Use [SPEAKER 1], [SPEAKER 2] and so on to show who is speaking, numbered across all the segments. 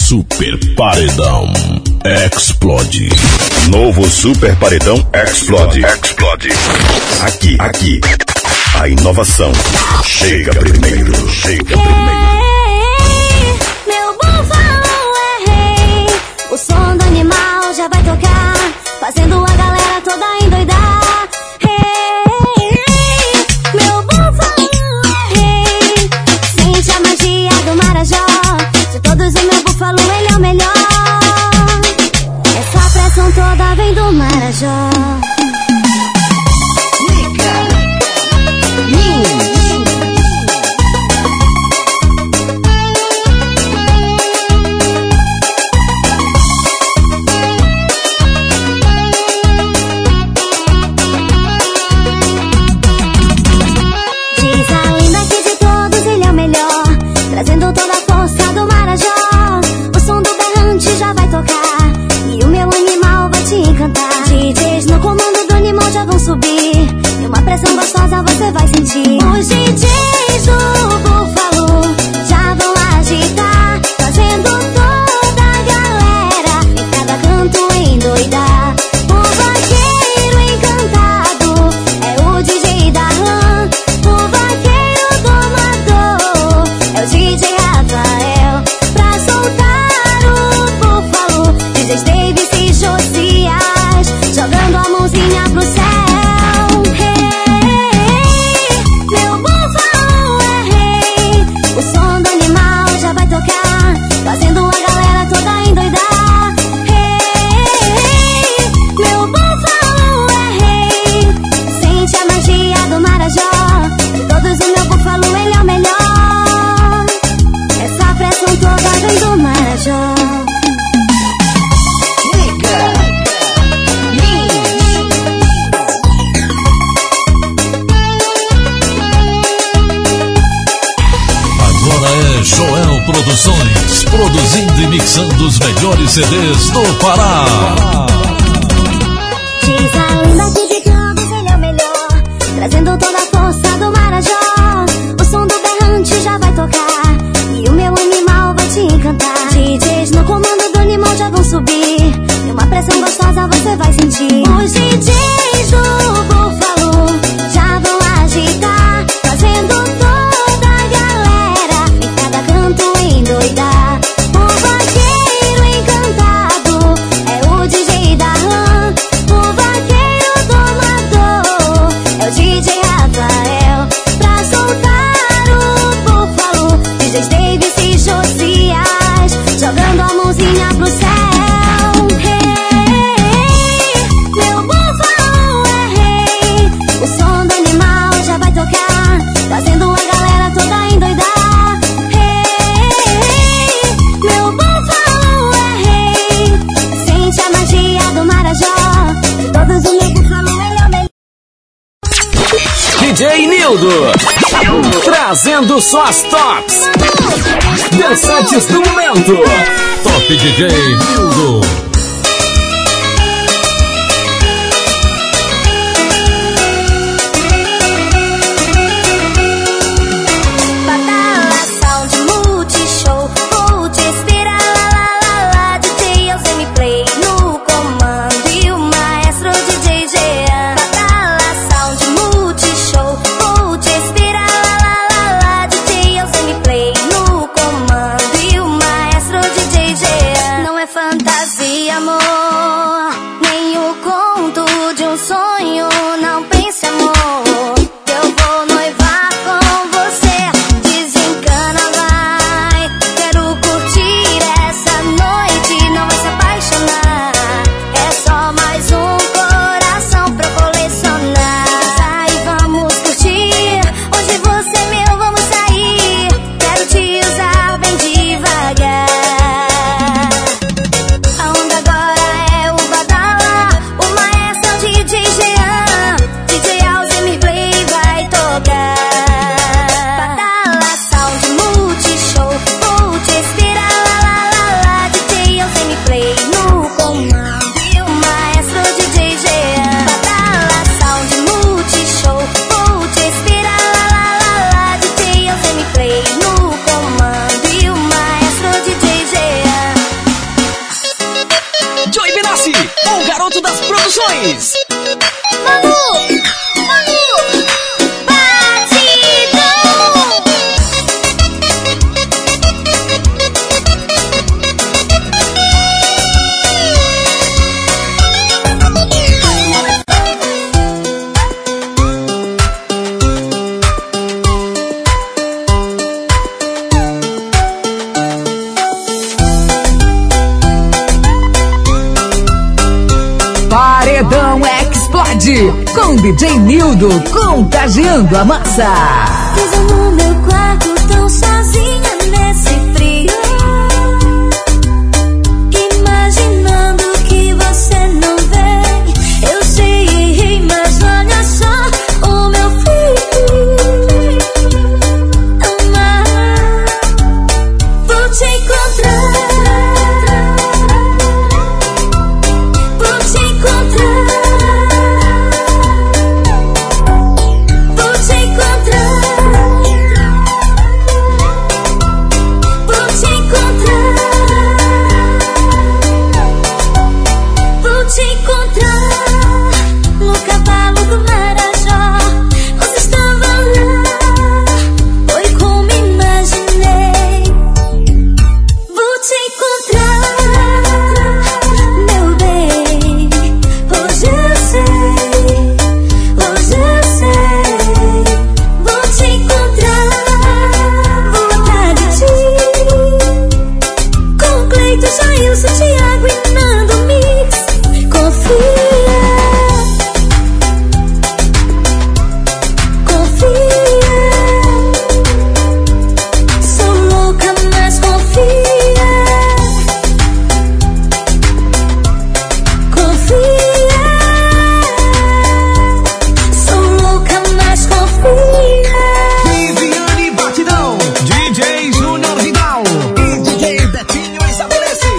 [SPEAKER 1] Super Paredão Explode.
[SPEAKER 2] Novo Super Paredão Explode. Explode. Aqui. A inovação chega primeiro. Chega primeiro.
[SPEAKER 3] Meu búfalo é rei. O som do animal já vai tocar, fazendo a galera toda endoidar. Meu búfalo é rei. Sente a magia do Marajó. De todos o meu búfalo ele é o melhor. Essa pressão toda vem do Marajó. Trazendo toda a força do Marajó. O som do berrante já vai tocar e o meu animal vai te encantar. DJs no comando do animal já vão subir e uma pressão gostosa você vai sentir. Os DJs do búfalo já vão agitar, fazendo toda a galera em cada canto endoidar. O vaqueiro encantado é o DJ Darlan. O vaqueiro domador é o DJ Rafael. Pra soltar o búfalo, DJs Davis e Josias, jogando a mãozinha pro céu. Meu búfalo é rei. O som do animal já vai tocar, fazendo a galera toda endoidar. Meu búfalo é rei. Sente a magia do Marajó. De todos o meu búfalo ele é o melhor. Essa pressão toda vem do Marajó.
[SPEAKER 1] Agora é Joel Produções, produzindo e mixando os melhores CDs do Pará.
[SPEAKER 3] Diz a lenda que de todos ele é o melhor, trazendo toda a força do Marajó. O som do berrante já vai tocar e o meu animal vai te encantar. DJs no comando do animal já vão subir e uma pressão gostosa você vai sentir. Os DJs do búfalo já vão agitar, fazendo toda a galera em cada canto endoidar. O vaqueiro encantado é o DJ Darlan. O vaqueiro domador é o DJ Rafael. Pra soltar o búfalo, DJs Davis e Josias, jogando a mãozinha pro céu. Meu búfalo é rei. O som do animal já vai tocar, fazendo a galera toda endoidar. Meu búfalo é rei. Sente a magia do Marajó. De todos o meu búfalo ele é o melhor.
[SPEAKER 4] DJ Nildo, trazendo só as tops dançantes do momento.
[SPEAKER 1] Top DJ Nildo.
[SPEAKER 3] Badala Sound Multishow, vou te inspirar, lá, DJ Alzheimer Play no comando e o maestro DJ Jean. Badala Sound Multishow, vou te inspirar, lá, DJ Alzheimer Play no comando e o maestro DJ Jean. Não é fantasia.
[SPEAKER 4] sucesso das produções.
[SPEAKER 3] Manu, batidão.
[SPEAKER 5] Paredão Explode com DJ Nildo contagiando a massa.
[SPEAKER 3] Presa no meu quarto, tão sozinha nesse frio, imaginando que você não vem. Eu sei, errei, mas olha só o meu filho. Amar, vou te encontrar. Vou te encontrar. Vou te encontrar. Vou te encontrar. Vou te encontrar no cavalo do Marajó. Você estava lá, foi como imaginei. Vou te encontrar, meu bem. Hoje eu sei, hoje eu sei. Vou te encontrar, vou atrás de ti. Com Cleito, Jailson, Thiago e Nando Mix. Confia, confia. Sou louca, mas confia. Confia. Sou louca, mas confia.
[SPEAKER 4] Viviane Batidão, DJ Júnior Vidal e DJ Betinho estabelece.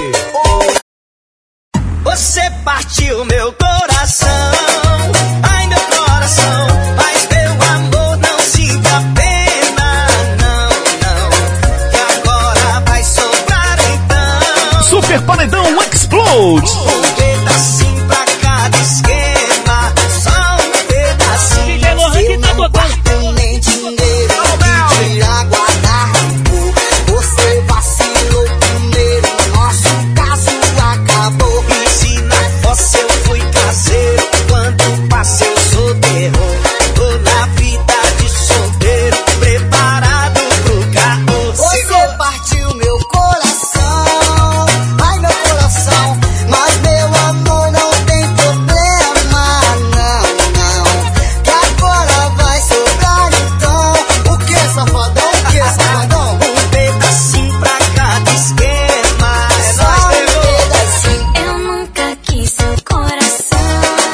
[SPEAKER 6] Você partiu meu coração, ai meu coração, mas meu amor não sinta pena, não, não, que agora vai sobrar então
[SPEAKER 4] Super Paredão Explode.
[SPEAKER 6] um pedacinho pra cada esquema, só um pedacinho.
[SPEAKER 4] DJ Lohan que tá tocando.
[SPEAKER 6] Tem nem dinheiro de aguardar rancor. Você vacilou primeiro, nosso caso acabou. E se na fossa eu fui caseiro, quando passei eu sou terror. Tô na vida de solteiro, preparado pro caô. Você partiu meu coração, ai meu coração, mas meu amor não tem problema, não, não, que agora vai sobrar então. O que, safadão? O que, safadão? Um pedacinho pra cada esquema, só um pedacinho.
[SPEAKER 3] Eu nunca quis seu coração.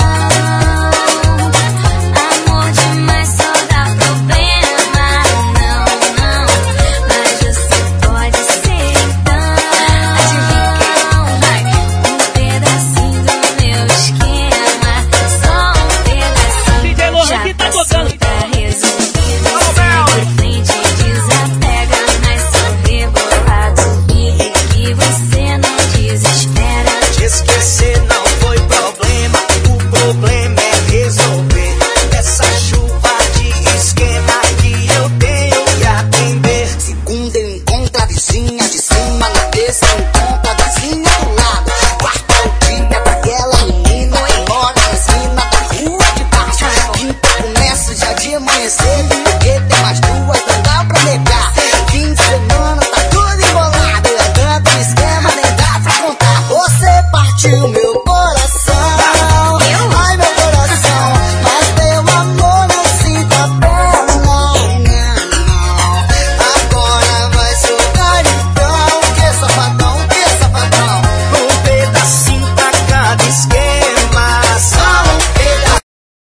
[SPEAKER 3] Amor demais só dá problema. Não, não, mas você pode ser então. Adivinha quem? Um pedacinho do meu esquema. Só um pedacinho.
[SPEAKER 4] DJ Lohan
[SPEAKER 3] Já
[SPEAKER 4] que tá
[SPEAKER 3] passou,
[SPEAKER 4] tocando.
[SPEAKER 3] tá resolvido. Segue em frente, desapega, mas sou rebolado. Vive que você não desespera.
[SPEAKER 6] Te esquecer não foi problema, o problema é resolver essa chuva de esquema que eu tenho que atender. Segunda eu encontro a vizinha de cima, na terça eu encontro a vizinha do lado. Quarta eu dia pra aquela menina que mora na esquina da rua de baixo. Quinta eu começo já de amanhecer, porque tem mais duas, não dá pra negar. Fim de semana tá tudo embolado, é tanto esquema, nem dá pra contar. Você partiu meu coração, ai meu coração, mas meu amor não sinta pena, não, não. Agora vai sobrar então, que safadão, que safadão. Um pedacinho pra cada esquema, só um pedacinho.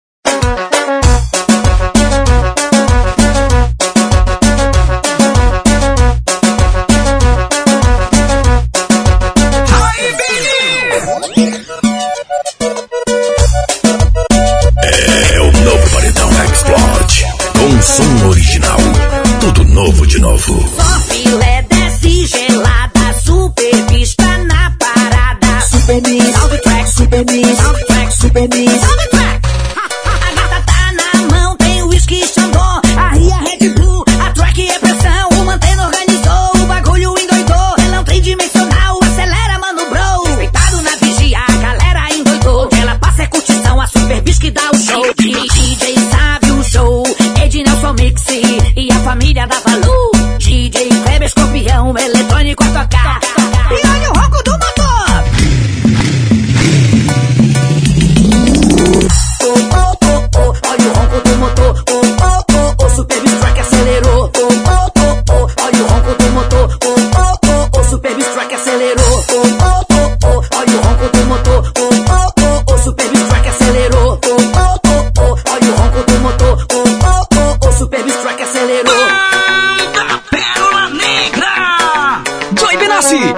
[SPEAKER 2] É o novo Paredão Explode. Com som original. Tudo novo de novo.
[SPEAKER 7] Só filé desce gelada, super vista na parada. Super Miss, soundtrack, super Miss, soundtrack.
[SPEAKER 6] Super Miss.
[SPEAKER 7] A gata tá na mão, tem o whisky Xandó, a Ria Red Bull, a track é pressão, o manteno organizou, o bagulho endoidou, ela não tem dimensional, acelera mano bro, deitado na vigia, a galera endoidou, ela passa é curtição, a Super Bis que dá o show, DJ sabe o show, Ed Nelson Mix e a família da Valu, DJ Kleber Escorpião, eletrônico a tocar, e olha o ronco do motor. Olha o ronco do motor, o Super Bis Track acelerou, olha o ronco do motor, o Super Bis Track acelerou, olha o ronco do motor, o Super Bis Track acelerou, olha o ronco do motor, o Super Bis Track acelerou.
[SPEAKER 4] Pérola Negra! Joy Benassi!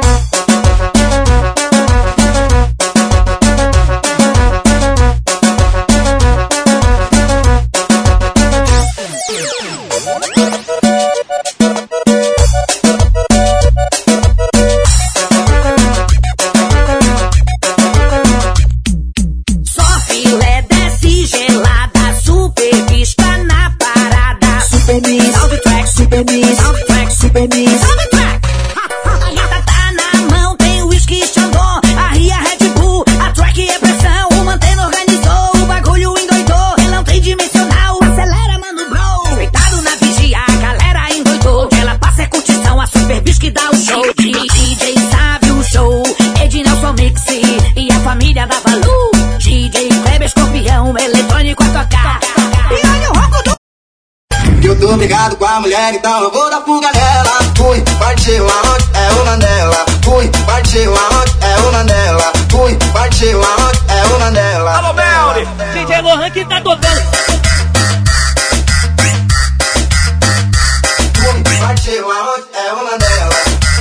[SPEAKER 7] Só filé desce gelada, Super Bis tá na parada.
[SPEAKER 6] Super Miss.
[SPEAKER 7] Soundtrack,
[SPEAKER 6] Super Miss.
[SPEAKER 7] soundtrack,
[SPEAKER 6] Super Miss.
[SPEAKER 7] soundtrack. A gata tá na mão, tem o whisky Xandó, a Ria Red Bull, a track é pressão, o manteno organizou, o bagulho endoidou, ela não tem dimensional, acelera mano bro, deitado na vigia, a galera endoidou, ela passa é curtição, a Super Bis que dá o show, DJ sabe o show, Ed Nelson Mix e a família da Valu, DJ Kleber Escorpião, eletrônico a tocar, e olha o ronco do
[SPEAKER 6] Que eu tô brigado com a mulher, então eu vou dar fuga nela. Fui, partiu aonde? É o Mandela. Fui, partiu aonde? É o Mandela. Fui, partiu aonde? É o Mandela.
[SPEAKER 4] Alô, Belly!
[SPEAKER 7] DJ Lohan que tá tocando.
[SPEAKER 6] Fui, partiu aonde? É o Mandela.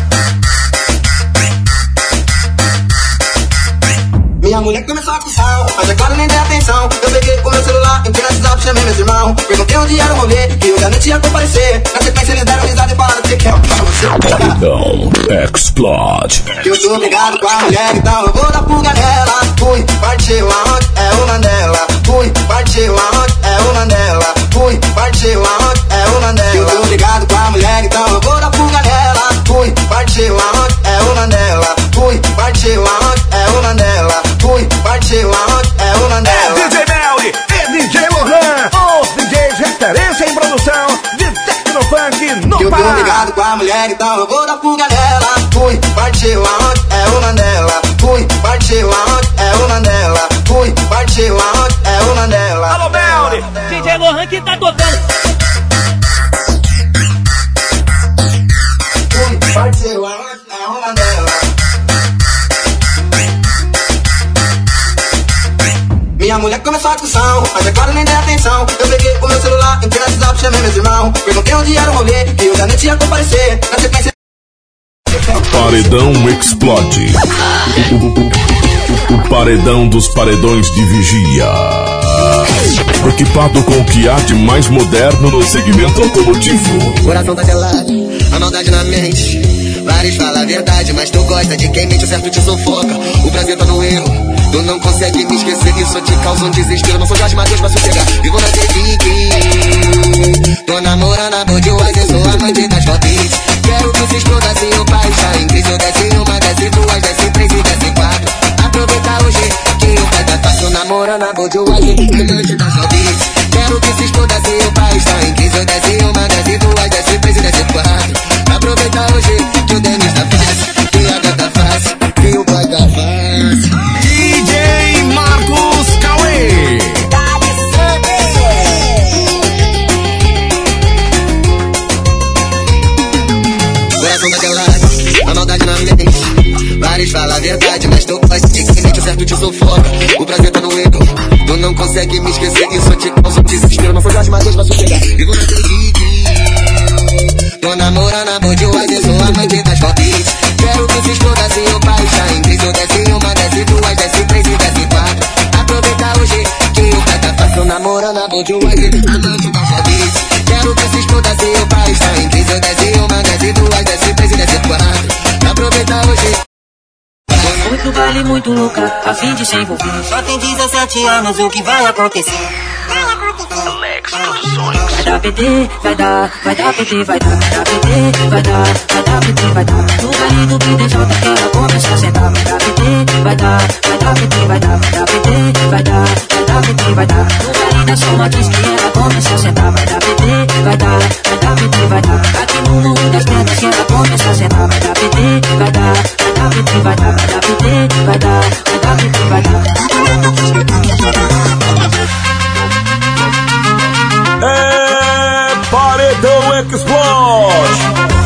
[SPEAKER 6] Minha mulher começou a cussar, mas é claro nem dei atenção. Eu peguei o meu celular, entrei no WhatsApp, chamei meus irmãos. Perguntei onde era o rolê, que eu já nem tinha comparecer. Na sequência eles deram risada e falaram que é pra você.
[SPEAKER 2] Paredão Explode.
[SPEAKER 6] Que eu tô brigado com a mulher, então eu vou dar fuga nela. Fui, partiu aonde? É o Mandela. Fui, partiu aonde? É o Mandela. Fui, partiu aonde? É o Mandela. Que eu tô brigado com a mulher, então eu vou dar fuga nela. Fui, partiu aonde? É o Mandela. Fui, partiu aonde? É o Mandela. Fui, partiu aonde? É o Mandela.
[SPEAKER 4] É DJ Belly e DJ Lohan, os DJs referência em produção de Tecnofunk no
[SPEAKER 6] Que eu tô
[SPEAKER 4] Pará.
[SPEAKER 6] brigado com a mulher, então eu vou dar fuga nela. Fui, partiu aonde? É o Mandela. Fui, partiu aonde? É o Mandela. Fui, partiu aonde? É o Mandela.
[SPEAKER 4] Alô, Belly!
[SPEAKER 7] DJ Lohan que tá tocando.
[SPEAKER 6] Fui, partiu aonde? É o Mandela. Minha mulher começou a discussão, mas é claro nem dei atenção. Eu peguei o meu celular, entrei no WhatsApp, chamei meus irmãos. Perguntei onde era o rolê, que eu já nem tinha comparecer. Na sequência
[SPEAKER 2] Paredão Explode. O paredão dos paredões de vigia. Equipado com o que há de mais moderno no segmento automotivo.
[SPEAKER 6] coração tá gelado, a maldade na mente. Vários falam a verdade, mas tu gosta de quem mente, o certo te sufoca. O prazer tá no erro, tu não consegue me esquecer. Isso te causa um desespero, não sou Jorge Matheus pra sossegar. Vivo na Tô namorando a Budweiser, sou amante das fotos. Quero que se exploda assim o pai está em crise. Eu desce uma, desce duas, desce três e desce quatro. Aproveita hoje que o pai tá fácil. Namorando a Budweiser, amante das fotos. Quero que se exploda assim o pai está em crise. Eu desce uma, desce duas, desce três e desce quatro. Aproveita hoje que o Denis tá fácil, que a gata fácil, que o pai tá fácil.
[SPEAKER 4] DJ Marcos Cauê.
[SPEAKER 6] Coração tá gelado, a maldade na mente. Vários falam a verdade, mas tu gosta de quem mente, o certo te sufoca. O prazer tá no erro, tu não consegue me esquecer. Isso te causa um desespero, não sou Jorge Matheus pra sossegar. Vivo na tô namorando a Budweiser, sou amante das fotos. Quero que se exploda assim o pai está em crise. Eu desce uma, desce duas, desce três e desce quatro. Aproveita hoje que o pai tá fácil. Namorando a Budweiser, amante das fotos. Quero que se exploda assim o pai está em crise. Eu desce uma, desce duas, desce três e desce quatro. Aproveita hoje.
[SPEAKER 8] Muito baile, muito louca, a fim de se envolver. Só tem 17 anos, o que vai acontecer?
[SPEAKER 2] Alex Produções.
[SPEAKER 8] Vai dar PT, vai dar PT, vai dar PT, vai dar PT, vai dar. No baile do PDJ que ela começa a sentar. Vai dar PT, vai dar PT, vai dar PT, vai dar PT, vai dar. No baile da Soma diz que ela começa a sentar. Vai dar PT, vai dar PT, vai dar. Aqui no mundo das pedras que ela começa a sentar. Vai dar PT, vai dar PT, vai dar PT, vai dar PT, vai dar.
[SPEAKER 4] É Paredão Explode.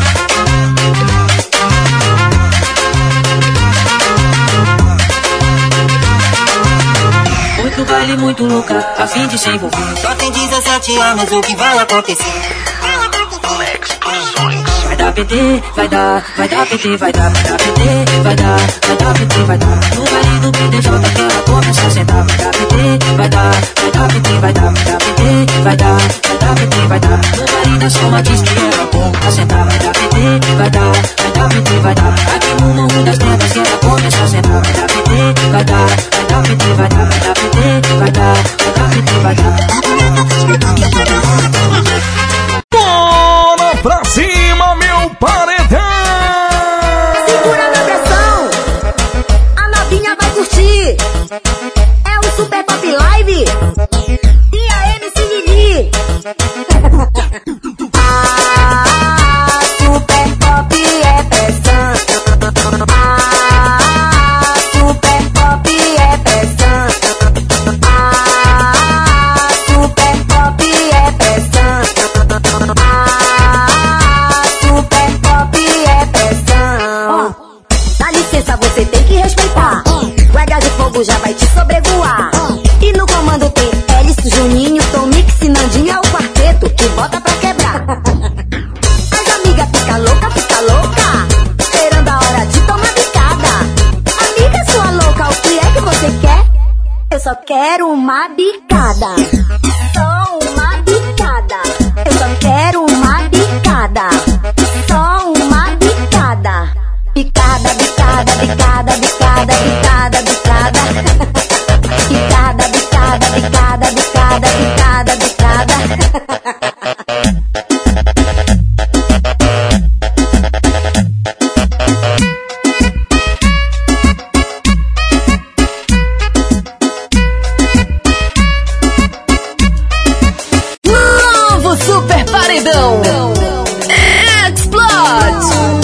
[SPEAKER 8] Muito baile, muito louca, a fim de se envolver. Só tem 17 anos, o que vai acontecer?
[SPEAKER 2] Alex Produções.
[SPEAKER 8] Vai dar PT, vai dar PT, vai dar PT, vai dar PT, vai dar. No baile do PDJ que ela começa a sentar. Vai dar PT, vai dar PT, vai dar PT, vai dar PT, vai dar. No baile da Soma diz que ela começa a sentar. Vai dar PT, vai dar PT, vai dar. Aqui no mundo das pedras que ela começa a sentar. Vai dar PT, vai dar PT, vai dar PT, vai dar PT, vai dar.
[SPEAKER 4] Bora pra cima, meu paredão!
[SPEAKER 3] Segura na pressão, a novinha vai curtir. É o Super Pop Live e a MC Lili. Super Pop é pressão. Super Pop é pressão. Super Pop é pressão. Super Pop é pressão. Dá licença, você tem que respeitar. Guarda de fogo já vai te sobrevoar. E no comando tem Hélice, Juninho, Tom Mix e Nandinho. É o quarteto que bota pra quebrar. As amigas fica louca, esperando a hora de tomar bicada. Amiga sua louca, o que é que você quer? Eu só quero uma bicada. Só uma bicada. Eu só quero uma bicada. Só uma bicada. Bicada, bicada, bicada, bicada, bicada, bicada. Bicada, bicada, bicada, bicada, bicada, bicada.
[SPEAKER 5] Novo Super Paredão Explode.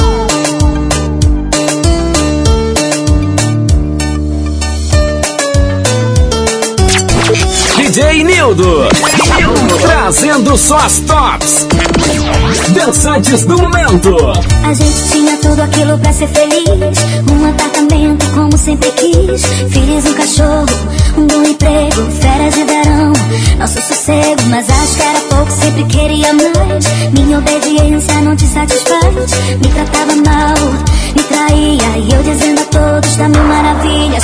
[SPEAKER 9] DJ Nildo, trazendo só as tops dançantes do momento.
[SPEAKER 3] A gente tinha tudo aquilo pra ser feliz. Um apartamento como sempre quis. Filhos, um cachorro, um bom emprego, férias de verão, nosso sossego. Mas acho que era pouco, sempre queria mais. Minha obediência não te satisfaz. Me tratava mal, me traía, e eu dizendo a todos da mil maravilhas.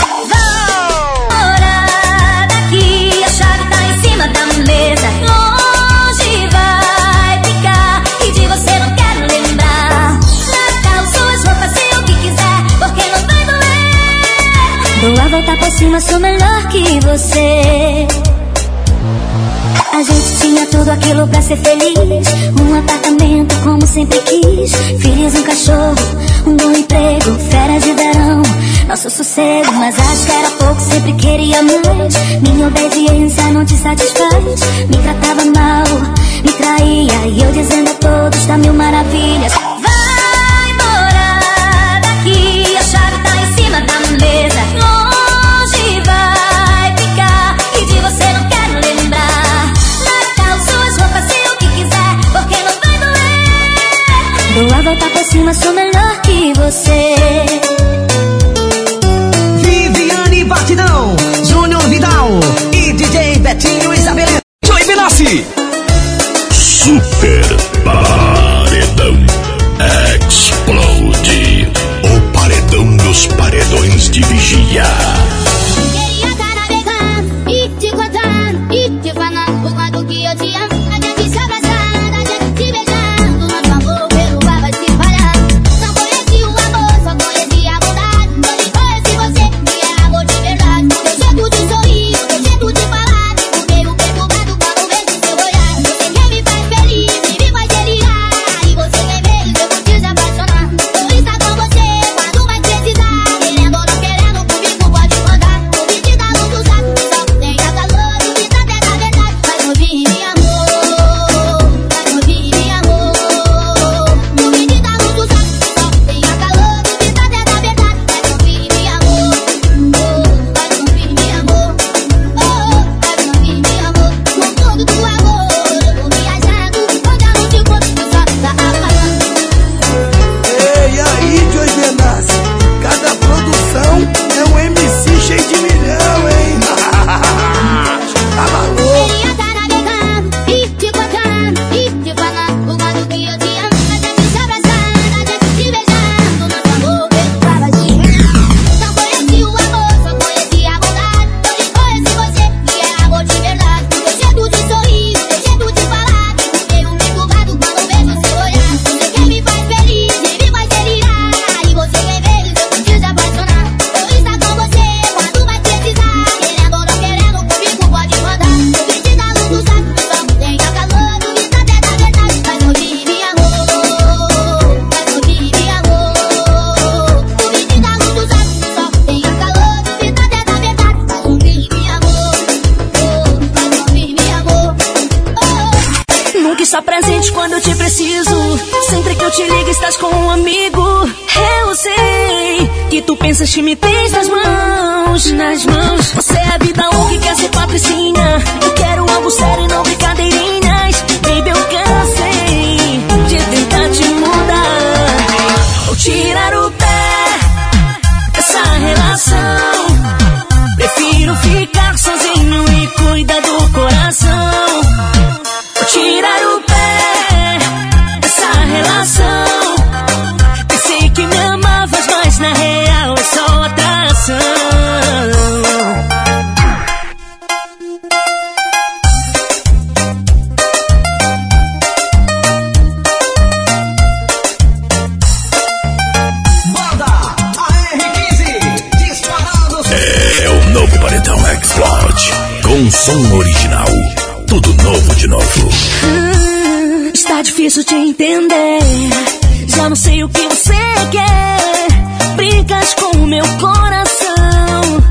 [SPEAKER 3] Fora daqui, a chave tá em cima da mesa. Longe vai ficar, e de você não quero lembrar. Natal, suas roupas e o que quiser, porque não vai doer. Dou a volta por cima, sou melhor que você. A gente tinha tudo aquilo pra ser feliz. Um apartamento como sempre quis. Filhos, um cachorro, um bom emprego, férias de verão, nosso sossego. Mas acho que era pouco, sempre queria mais. Minha obediência não te satisfaz. Me tratava mal, me traía, e eu dizendo a todos da mil maravilhas. Vai embora daqui, a chave tá em cima da mesa. Longe vai ficar, e de você não quero lembrar. Natal, suas roupas e o que quiser, porque não vai doer. Dou a volta por cima, sou melhor que você.
[SPEAKER 10] Viviane Batidão, Júnior Vidal e DJ Betinho Isabeleza.
[SPEAKER 9] Joey Benassi.
[SPEAKER 2] Super Paredão Explode. O paredão dos paredões de vigia.
[SPEAKER 11] Queria estar navegando e te contando e te falando o quanto que eu te amo. A gente se abraçando, a gente se beijando. Nosso amor pelo ar vai se espalhar. Não conheci o amor, só conheci a bondade. Quando conheci você,
[SPEAKER 7] presente quando eu te preciso. Sempre que eu te ligo estás com um amigo. Eu sei que tu pensas que me tens nas mãos. Você é a vida louca que quer ser patricinha. Eu quero algo sério e não brincadeirinhas. Baby, eu cansei de tentar te mudar ou tirar o pé dessa relação. Prefiro ficar sozinho e cuidar do coração. Vou tirar o pé dessa relação. Pensei que me amavas, mas na real é só atração.
[SPEAKER 2] É o novo Paredão Explode. Com som original. Tudo novo de novo.
[SPEAKER 7] Está difícil te entender. Já não sei o que você quer. Brincas com o meu coração.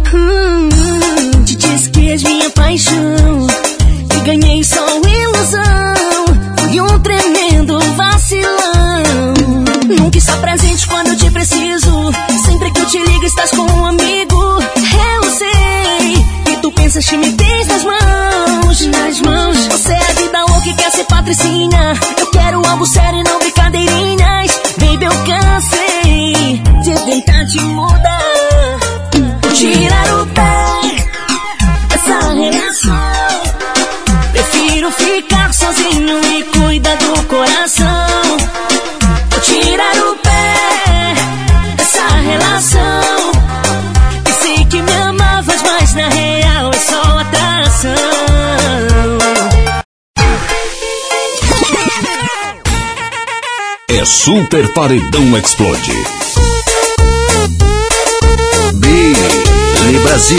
[SPEAKER 7] Te disse que és minha paixão e ganhei só ilusão. Fui um tremendo vacilão. Nunca está presente quando eu te preciso. Sempre que eu te ligo estás com um amigo. Eu sei que tu pensas que me tens nas mãos. Você é a vida louca que quer ser patricinha. Eu quero algo sério e não brincadeirinhas. Baby, eu cansei de tentar te mudar. Vou tirar o pé dessa relação. Prefiro ficar sozinho e cuidar do coração. Vou tirar o pé dessa relação. Pensei que me amavas, mas na real é só atração.
[SPEAKER 1] É Super Paredão Explode. Billy Brasil.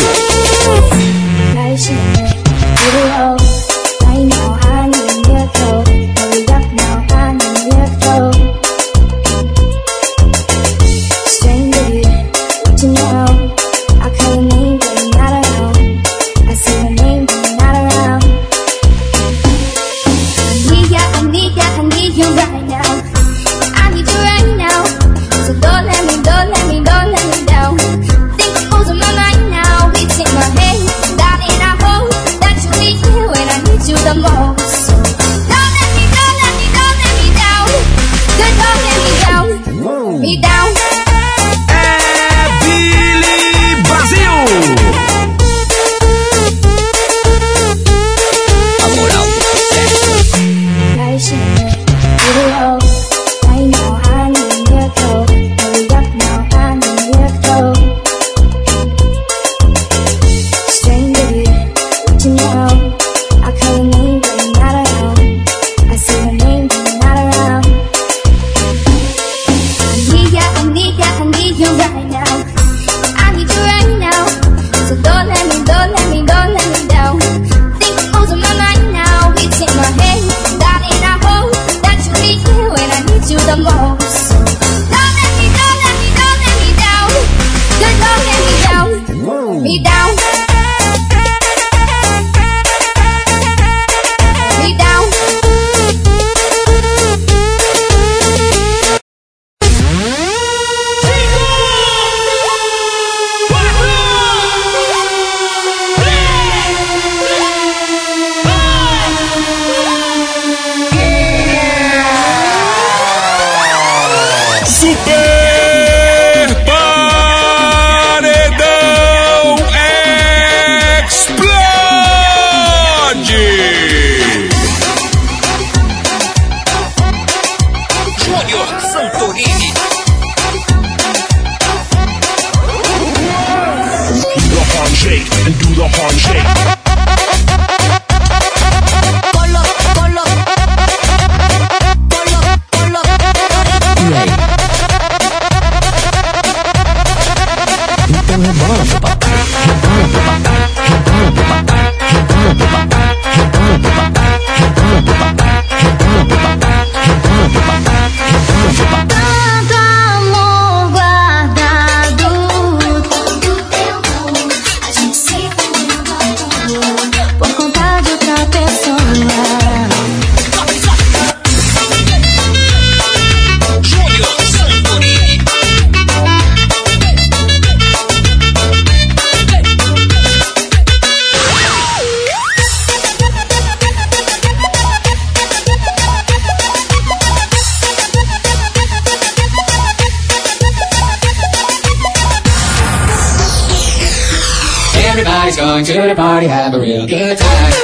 [SPEAKER 8] Let's go to the party, have a real good time.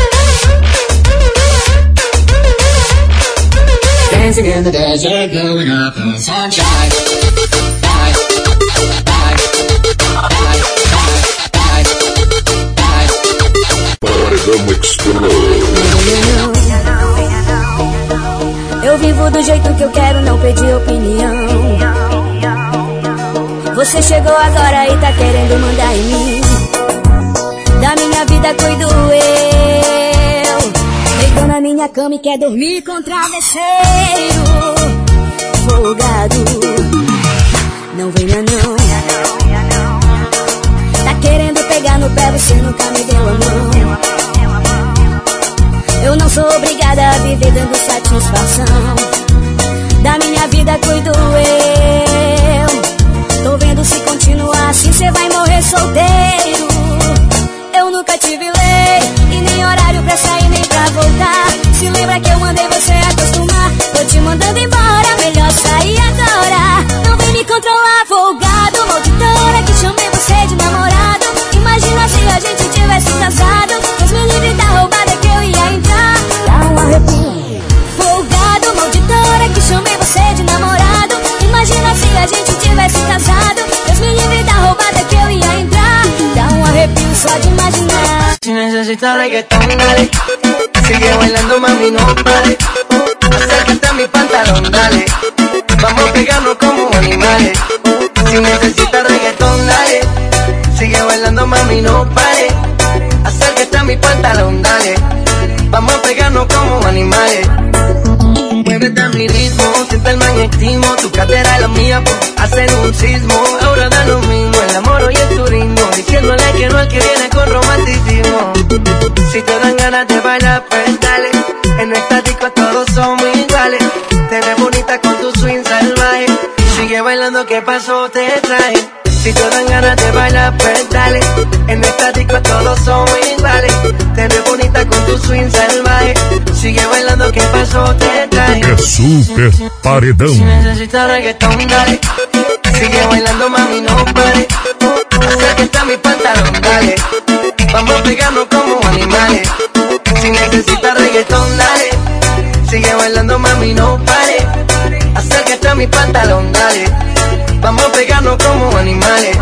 [SPEAKER 8] Dancing in the desert, blowing up the sunshine.
[SPEAKER 2] Paredão Explode.
[SPEAKER 3] Eu vivo do jeito que eu quero, não pedi opinião. Você chegou agora e tá querendo mandar em mim. Da minha vida cuido eu. Deitou na minha cama e quer dormir com travesseiro folgado. Não venha não. Tá querendo pegar no pé, você nunca me deu a mão. Eu não sou obrigada a viver dando satisfação. Da minha vida cuido eu. Tô vendo se continuar assim cê vai morrer solteiro. Eu nunca tive lei e nem horário pra sair nem pra voltar. Se lembra que eu mandei você acostumar? Tô te mandando embora, melhor sair agora. Não vem me controlar, folgado, malditora, que chamei você de namorado. Imagina se a gente tivesse casado. Deus me livre da roubada que eu ia entrar. Dá um arrepio. Folgado, malditora, que chamei você de namorado. Imagina se a gente tivesse casado. Deus me livre da roubada que eu ia entrar. Dá um arrepio só de imaginar.
[SPEAKER 6] Si necesitas reggaetón, dale. Sigue bailando, mami, no pare. Acércate a mi pantalón, dale. Vamos a pegarnos como animales. Si necesitas reggaetón, dale. Sigue bailando, mami, no pare. Acércate a mi pantalón, dale. Vamos a pegarnos como animales. Muévete a mi ritmo, siente el magnetismo. Tu cadera es la mía, hacen un sismo. Ahora da lo mismo, el amor y el turismo. Diciéndole que no al que viene con romanticismo. Si te dan ganas de bailar, pues dale. En esta disco todos somos iguales. Te ves bonita con tu swing salvaje. Sigue bailando, ¿qué pasó? Te traje. Si te dan ganas de bailar, pues dale. En esta disco todos somos iguales. Te ves bonita con tu swing salvaje. Sigue bailando, ¿qué pasó? Te traje.
[SPEAKER 2] É Super Paredão.
[SPEAKER 6] Si necesitas reggaetón, dale. Sigue bailando, mami, no pare. Acércate a mi pantalón, dale. Vamos a pegarnos como animales. Si necesitas reggaetón, dale. Sigue bailando, mami, no pare. Acércate a mi pantalón, dale. Vamos a pegarnos como animales.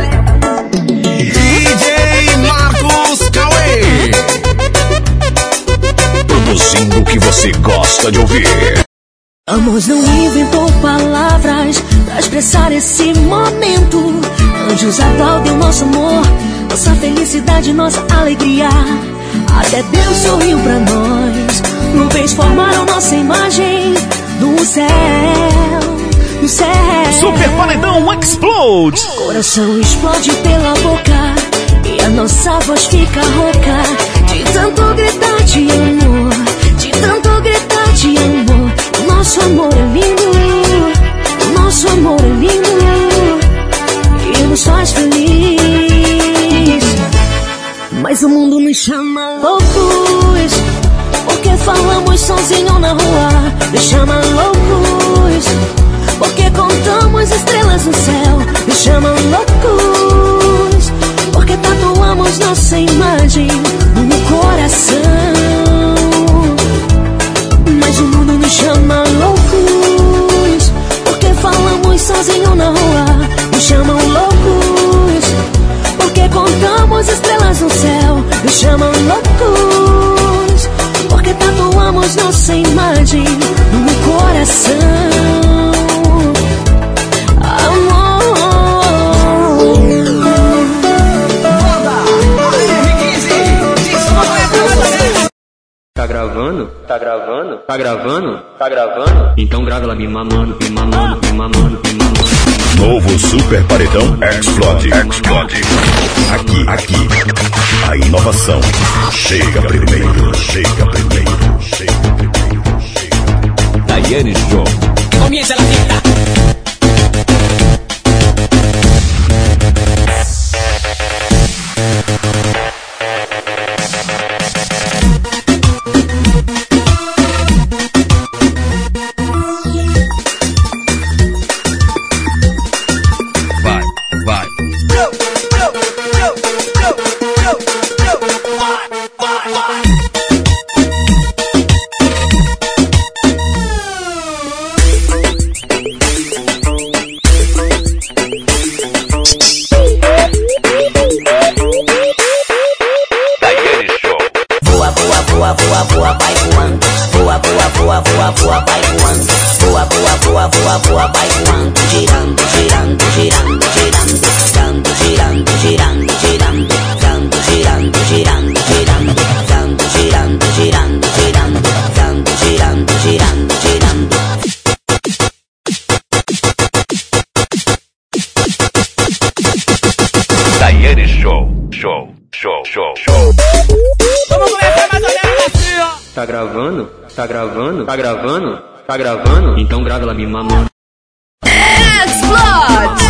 [SPEAKER 2] DJ Marcos Cauê. Produzindo o que você gosta de ouvir.
[SPEAKER 12] Amor não inventou palavras pra expressar esse momento. Anjos aplaudem o nosso amor, nossa felicidade, nossa alegria. Até Deus sorriu pra nós. Nuvens formaram nossa imagem no céu, no céu.
[SPEAKER 9] Super Paredão Explode.
[SPEAKER 12] Coração explode pela boca e a nossa voz fica rouca de tanto gritar de amor, de tanto gritar de amor. Nosso amor é lindo, nosso amor é lindo e nos faz feliz. Mas o mundo nos chama loucos porque falamos sozinho na rua. Nos chama loucos porque contamos estrelas no céu. Nos chama loucos porque tatuamos nossa imagem no coração. Mas o mundo nos chama loucos porque falamos sozinho na rua. Nos chamam loucos porque contamos estrelas no céu. Nos chamam loucos porque tatuamos nossa imagem no coração.
[SPEAKER 13] Tá gravando? Tá gravando? Tá gravando? Tá gravando? Então grava ela me mamando, me mamando, me mamando, me mamando.
[SPEAKER 2] Novo Super Paredão Explode. Aqui, a inovação chega primeiro, chega primeiro, chega primeiro, chega.
[SPEAKER 9] Daiane Show.
[SPEAKER 14] Comienza la fiesta.
[SPEAKER 6] Voa, voa, voa, voa, voa, vai voando. Voa, voa, voa, voa, voa, vai voando. Voa, voa, voa, voa, voa, vai voando. Girando, girando, girando, girando. Dando, girando, girando, girando. Dando, girando, girando, girando. Dando, girando, girando, girando. Dando, girando, girando, girando.
[SPEAKER 2] Daiane Show, show, show, show, show.
[SPEAKER 14] Vamos começar mais ou menos assim, ó.
[SPEAKER 13] Tá gravando? Tá gravando? Tá gravando? Tá gravando? Então grava ela me mamando.
[SPEAKER 5] Explode!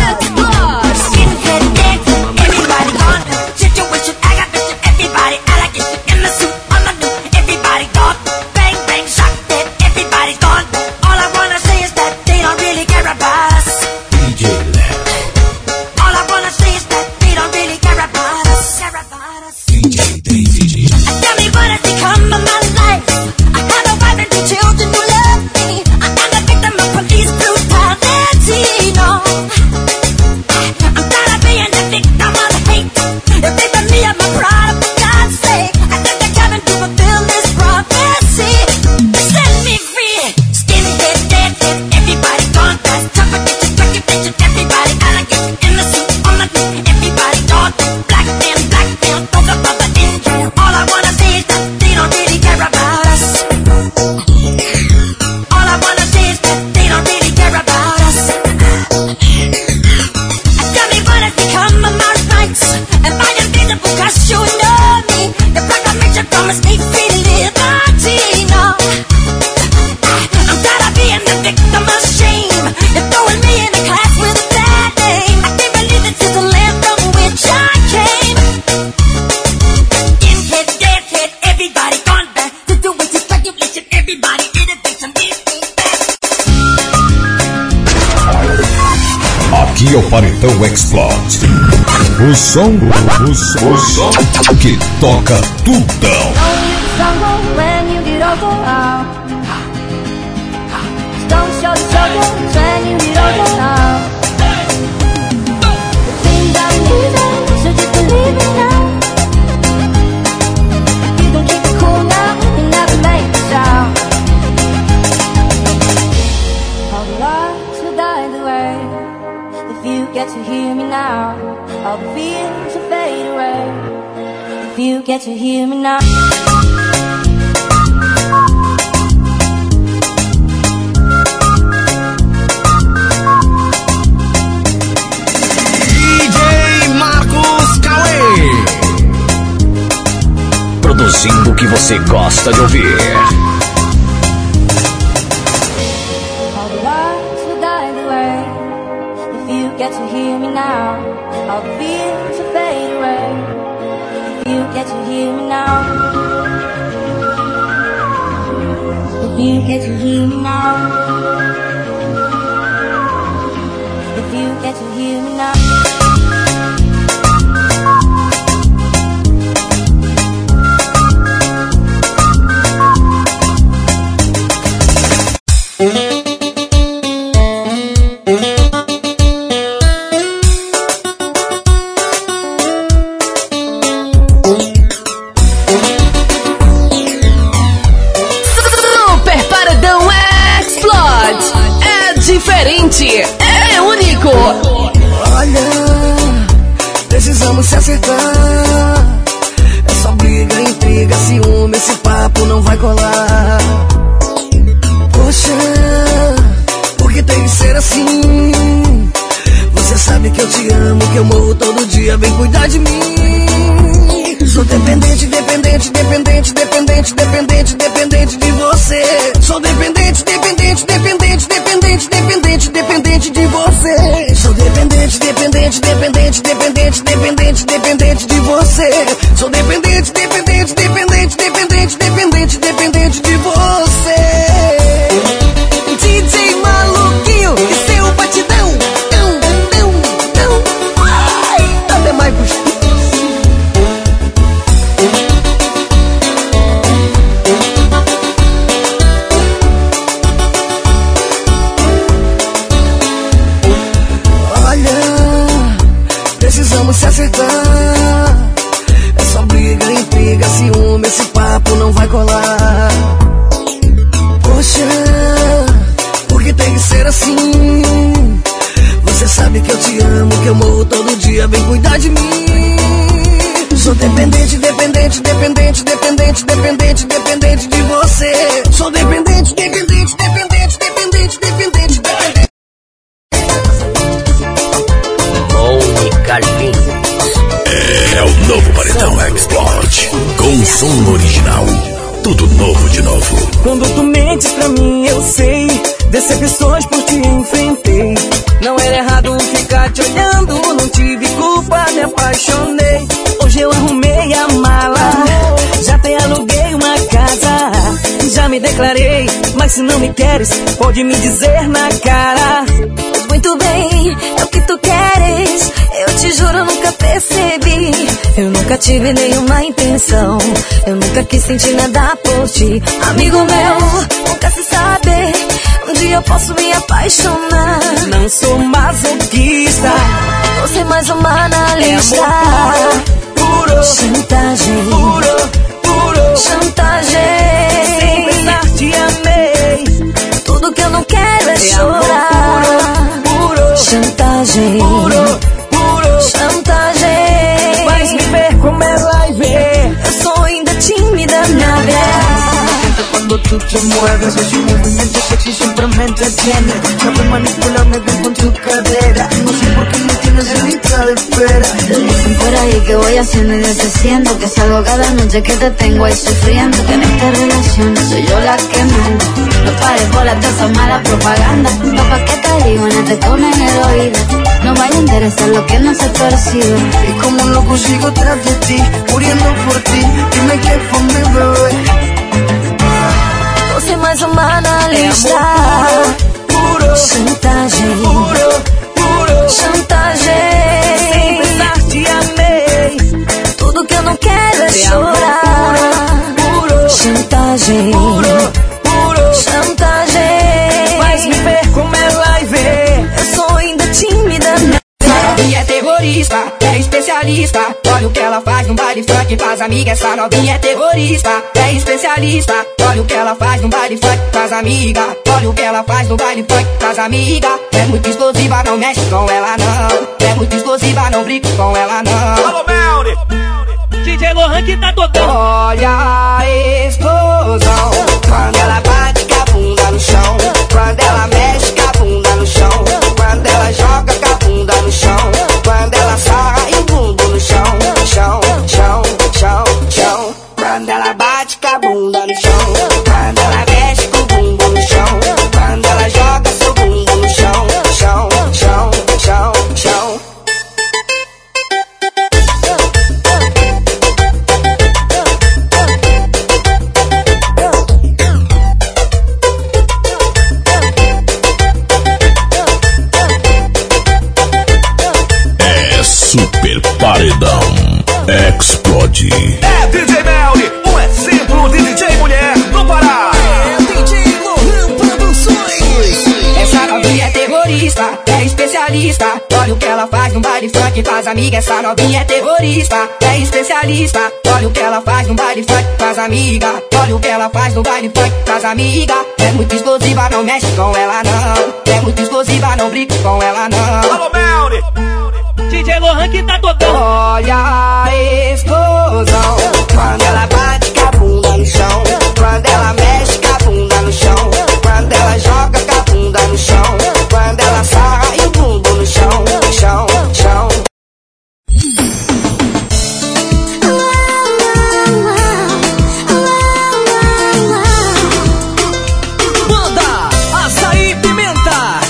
[SPEAKER 7] Everybody gone. Situation, I got vision. Everybody alligator in the suit. On the new. Everybody gone. Bang, bang, shock dead. Everybody gone. All I wanna say is that they don't really care about us.
[SPEAKER 2] DJ Lab.
[SPEAKER 7] All I wanna say is that they don't really care about us. Care about us. Tell me what has become of my life. I have a wife and 2 children who love me. I am the victim of police brutality. No, I'm tired of being the victim of hate. If they put me up my pride, for God's sake, I think they're coming to fulfill this prophecy. Set me free, skinhead, deadhead, everybody gone fast. Tougher bitches, turkey bitches, everybody alligator in the suit. On the new, everybody gone. Black man, throw the rubber in jail. All I wanna say is that they don't really care about us. All I wanna say is that they don't really care about us. Tell me what has become of my rights. Am I invisible 'cause you know me? The proclamation from a state-free liberty. No, I'm tired of being the victim of shame. You're throwing me in a class with a bad name. I can't believe this is the land from which I came. Skinhead, deadhead, everybody gone back. To do with this speculation, everybody in a victim.
[SPEAKER 2] Aqui é o Paredão Explode. O som que toca tudão.
[SPEAKER 3] When you get older, don't show the struggle when you get older. The things I'm leaving, so just believe it now. If you don't keep it cool now, you never make a sound. All the lights will die the way. If you get to hear me now, all the fears will fade away. If you get to hear me now.
[SPEAKER 10] DJ Marcos Cauê.
[SPEAKER 2] Produzindo o que você gosta de ouvir.
[SPEAKER 3] All the lights will die the way. If you get to hear me now, all the fears will fade away. If you get to hear me now. If you get to hear me now. If you get to hear me now.
[SPEAKER 5] Super Paredão Explode! É diferente, é único!
[SPEAKER 10] Olha, precisamos se acertar. É só briga, intriga, ciúme, esse papo não vai colar. Poxa, por que tem que ser assim? Você sabe que eu te amo, que eu morro todo dia, vem cuidar de mim. Sou dependente, dependente, dependente, dependente, dependente, dependente de você. Sou dependente, dependente, dependente, dependente, dependente, dependente de você. Sou dependente, dependente, dependente, dependente, dependente, dependente de você. Sou dependente, dependente, dependente, dependente, dependente, dependente de você. DJ Maluquinho e seu batidão. Ai, até mais. Olha, Precisamos se acertar. É só briga, intriga, ciúme, esse papo não vai colar. Poxa, por que tem que ser assim? Você sabe que eu te amo, que eu morro todo dia, vem cuidar de mim. Sou dependente, dependente, dependente, dependente, dependente, dependente de você. Sou dependente, dependente, dependente, dependente, dependente, dependente.
[SPEAKER 2] É o novo Paredão Explode. Com som original. Tudo novo de novo.
[SPEAKER 10] Quando tu mentes pra mim, eu sei. Decepções por ti enfrentei. Não era errado ficar te olhando. Não tive culpa, me apaixonei. Hoje eu arrumei a mala. Já até aluguei uma casa. Já me declarei. Mas se não me queres, pode me dizer na cara.
[SPEAKER 3] Muito bem, é o que tu queres. Eu te juro, eu nunca percebi. Eu nunca tive nenhuma intenção. Eu nunca quis sentir nada por ti. Amigo meu, nunca se sabe. Um dia eu posso me apaixonar.
[SPEAKER 10] Não sou masoquista.
[SPEAKER 3] Você é mais uma analista.
[SPEAKER 10] Puro,
[SPEAKER 3] chantagem.
[SPEAKER 10] Puro,
[SPEAKER 3] chantagem.
[SPEAKER 10] Sem pensar te amei.
[SPEAKER 3] Tudo que eu não quero é chorar. Chantagem.
[SPEAKER 10] Puro,
[SPEAKER 3] chantagem.
[SPEAKER 10] Faz me ver como ela vê.
[SPEAKER 3] Eu sou ainda tímida, minha vez.
[SPEAKER 10] Cuando tú te mueves, ese movimiento sexy siempre me entretiene. Sabes manipularme bien con tu cadera. No sé por qué me tienes en lista de espera.
[SPEAKER 3] Dicen por ahí que voy haciendo y deshaciendo, que salgo cada noche que te tengo ahí sufriendo. Que en esta relación soy yo la que manda. No pares bolas de esa mala propaganda. Papá, ¿qué te digo? No te tomes en el oído. No vaya a interesar lo que no se percibe.
[SPEAKER 10] Y como un loco sigo tras de ti, muriendo por ti. Dime qué fue mi bebé.
[SPEAKER 3] Você é mais uma analista.
[SPEAKER 10] Puro,
[SPEAKER 3] chantagem.
[SPEAKER 10] Puro,
[SPEAKER 3] chantagem.
[SPEAKER 10] Sem pensar te amei.
[SPEAKER 3] Tudo que eu não quero é chorar.
[SPEAKER 10] Puro,
[SPEAKER 3] chantagem.
[SPEAKER 10] Puro,
[SPEAKER 3] chantagem.
[SPEAKER 10] Faz me ver como ela vê.
[SPEAKER 3] Eu sou ainda tímida.
[SPEAKER 6] Essa novinha é terrorista, é especialista. Olha o que ela faz no baile funk, faz amiga. Essa novinha é terrorista, é especialista. Olha o que ela faz no baile funk, faz amiga. Olha o que ela faz no baile funk, faz amiga. É muito explosiva, não mexe com ela não. É muito explosiva, não brinca com ela não.
[SPEAKER 14] Alô, Melri! DJ Lohan que tá tocando.
[SPEAKER 6] Olha a explosão, quando ela bate com a bunda no chão. Quando ela mexe com a bunda no chão. Quando ela joga com a bunda no chão. Quando ela sarra e o bumbum no chão. Chão, chão, chão, chão. Quando ela bate com a bunda no chão. Quando ela mexe com o bumbum no chão. Quando ela joga seu bumbum no chão. Chão, chão, chão, chão.
[SPEAKER 2] Super Paredão Explode.
[SPEAKER 4] É DJ Melri, um exemplo de DJ mulher no Pará.
[SPEAKER 10] É DJ Lohan Produções.
[SPEAKER 6] Essa novinha é terrorista, é especialista. Olha o que ela faz no baile funk, faz amiga. Essa novinha é terrorista, é especialista. Olha o que ela faz no baile funk, faz amiga. Olha o que ela faz no baile funk, faz amiga. É muito explosiva, não mexe com ela não. É muito explosiva, não brinca com ela não.
[SPEAKER 14] Alô, Melri! DJ Lohan que tá tocando.
[SPEAKER 6] Olha a explosão, quando ela bate com a bunda no chão. Quando ela mexe com a bunda no chão. Quando ela joga com a bunda no chão. Quando ela sarra e o bumbum no chão. Chão, chão.
[SPEAKER 10] Banda Açaí Pimenta.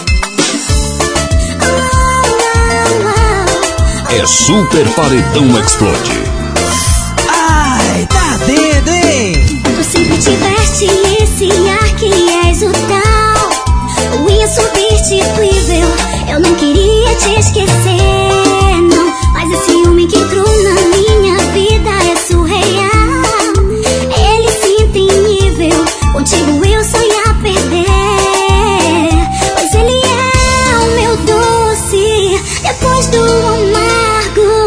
[SPEAKER 2] É Super Paredão Explode.
[SPEAKER 10] Ai, tá dentro, hein?
[SPEAKER 11] Tu sempre tiveste esse ar que és o tal. O insubstituível. Eu não queria te esquecer, não. Mas esse homem que entrou na minha vida é surreal. Ele sim tem nível. Contigo eu só ia perder. Pois ele é o meu doce. Depois do amargo,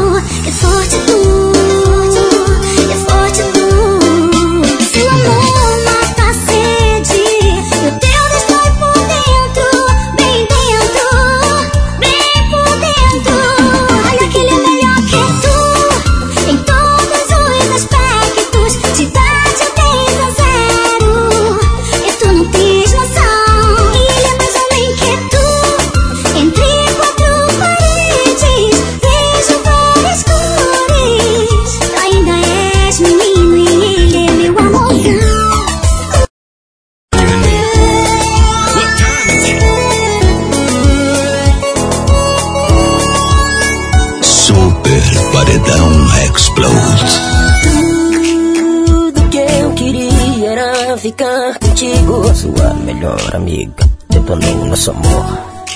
[SPEAKER 2] Paredão Explode.
[SPEAKER 12] Tudo que eu queria era ficar contigo. Sua melhor amiga detonou nosso amor.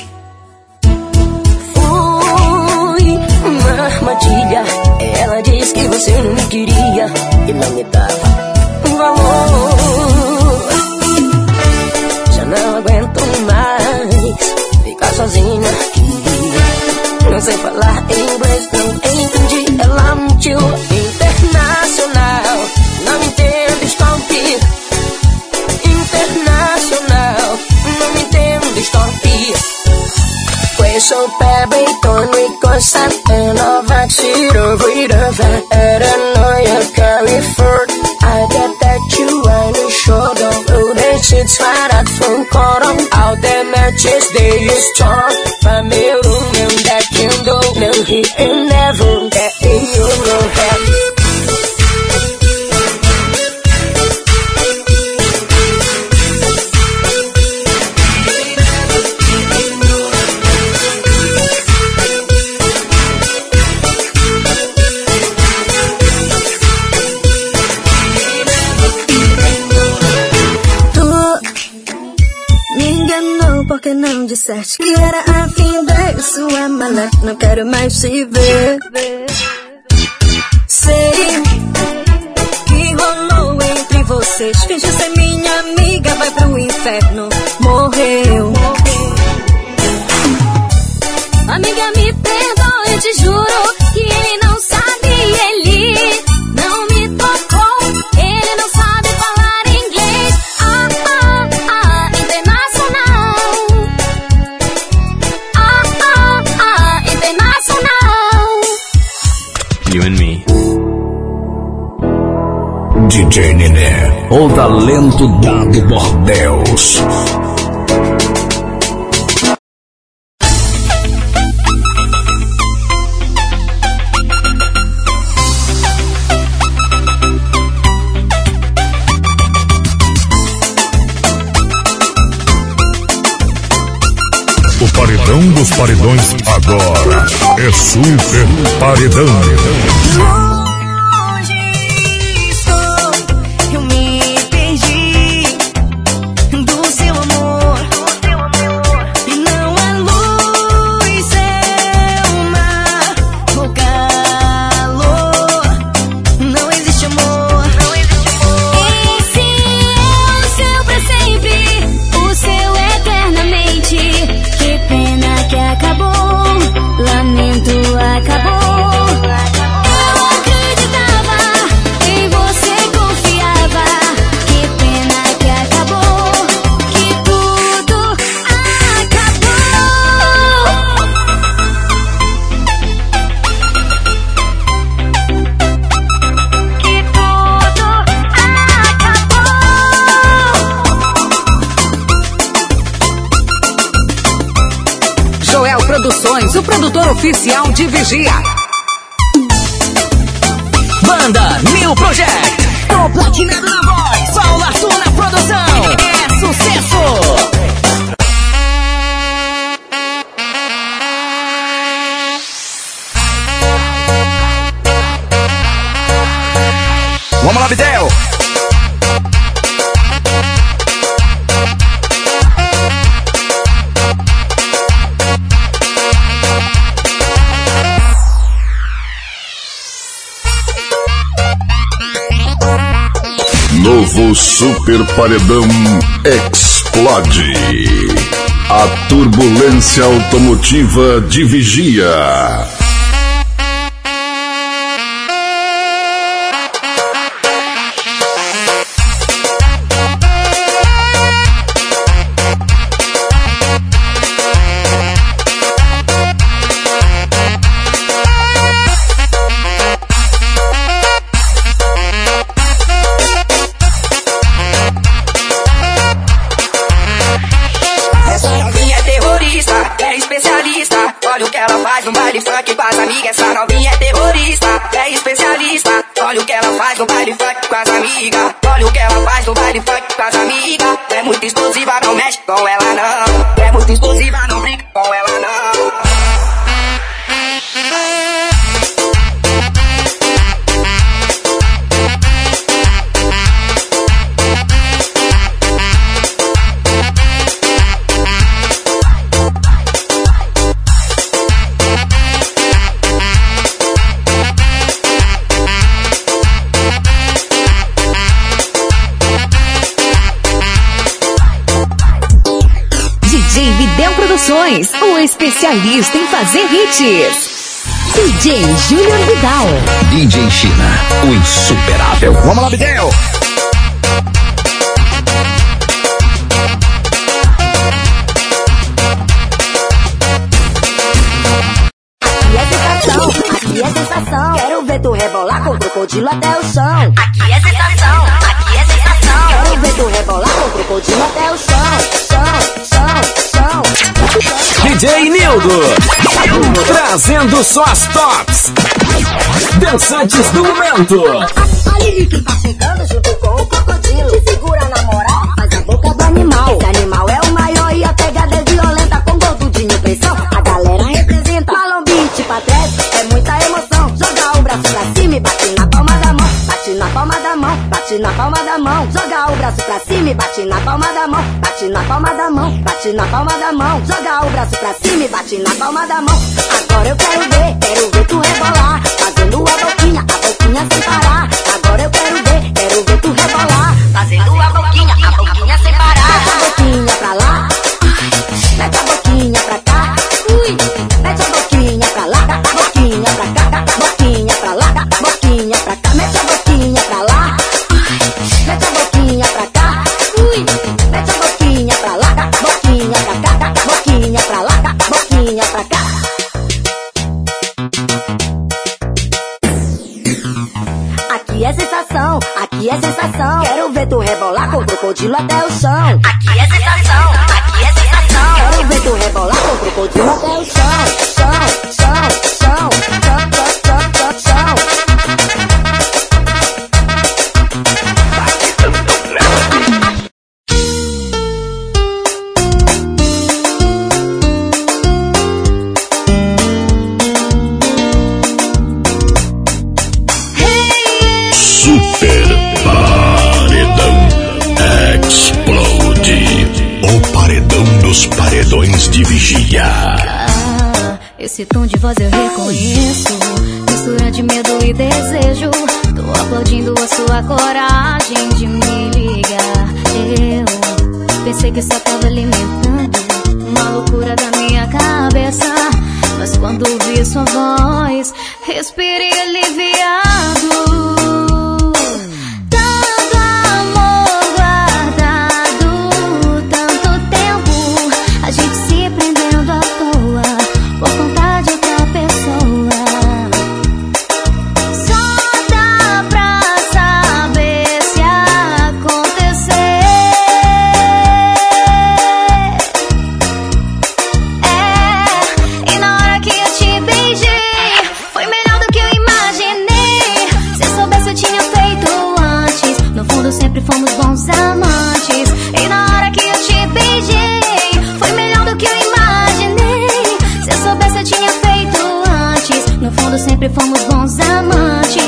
[SPEAKER 12] Foi uma armadilha. Ela disse que você não me queria e não me dava valor. Já não aguento mais ficar sozinha aqui. Não sei falar inglês, não entendi. Ela mentiu. Internacional, não entendo stop. Internacional, não entendo stop. Queso babyton ricosa and of accident freedom. Paranoia carry forth. I get that you ain't a show. Don't do that shit's right out from corner. All the matches they is strong. Family room and that you don't know. He ain't never get in your head.
[SPEAKER 11] Porque não disseste que era afim de sua mala. Não quero mais te ver. Sei que rolou entre vocês. Finge ser minha amiga, vai pro inferno. Morreu. Amiga, me perdoe, eu te juro que ele não sabe. Ele não me tocou. Ele não sabe falar inglês.
[SPEAKER 2] You and me. DJ Nené, o talento dado por Deus.
[SPEAKER 15] O paredão dos paredões agora é Super Paredão.
[SPEAKER 11] Longe estou, eu me perdi do seu amor. E não há luz, é o mar, o calor. Não existe amor. Esse é o seu pra sempre, o seu eternamente. Que pena que acabou, lamento acabou. Eu acreditava, em você confiava. Que pena que acabou, que tudo acabou. Que tudo acabou.
[SPEAKER 5] Joel Produções, o produtor oficial de Vigia.
[SPEAKER 16] Banda New Project, com Platinado na voz, Paulo Arthur na produção. É sucesso!
[SPEAKER 4] Vamos lá, Bidel!
[SPEAKER 2] Novo Super Paredão Explode. A turbulência automotiva de Vigia.
[SPEAKER 6] no baile funk com as amigas. Essa novinha é terrorista, é especialista. Olha o que ela faz no baile funk com as amigas. Olha o que ela faz no baile funk com as amigas. É muito explosiva, não mexe com ela não. É muito explosiva, não brinca com ela não.
[SPEAKER 5] Paredões, o especialista em fazer hits. DJ Júnior Vidal.
[SPEAKER 2] DJ China, o insuperável.
[SPEAKER 4] Vamos lá, Bidel!
[SPEAKER 17] Aqui é sensação, quero ver tu rebolar com o crocodilo até o chão. Aqui é sensação, quero ver tu rebolar com o crocodilo até o chão.
[SPEAKER 16] DJ Nildo, trazendo só as tops dançantes do momento.
[SPEAKER 17] A Lili tá chegando junto com o crocodilo, que segura na moral, faz a boca do animal. Esse animal é o maior e a pegada é violenta, com gordudinho pressão, a galera representa. Malão beat pra trás, é muita emoção. Joga o braço pra cima e bate na palma da mão. Bate na palma da mão, bate na palma da mão. Joga o braço pra cima e bate na palma da mão. Bate na palma da mão, bate na palma da mão. Joga o braço pra cima e bate na palma da mão. Agora eu quero ver tu rebolar, fazendo a boquinha sem parar. Agora eu quero ver tu rebolar, fazendo a boquinha sem parar. Mete a boquinha pra lá, mete a boquinha pra cá, mete a boquinha pra lá, boquinha pra cá, boquinha pra lá, boquinha pra cá, mete a boquinha pra lá, mete a boquinha pra cá, mete a boquinha pra lá, boquinha pra cá, boquinha pra lá, boquinha pra cá. Aqui é sensação, quero ver tu rebolar com o crocodilo até o chão. Aqui é sensação, quero ver tu rebolar com o crocodilo até o chão.
[SPEAKER 2] Paredões de vigia.
[SPEAKER 11] Esse tom de voz eu reconheço, mistura de medo e desejo. Tô aplaudindo a sua coragem de me ligar. Eu pensei que só tava alimentando uma loucura da minha cabeça, mas quando ouvi sua voz, respirei aliviado. Sempre fomos bons amantes.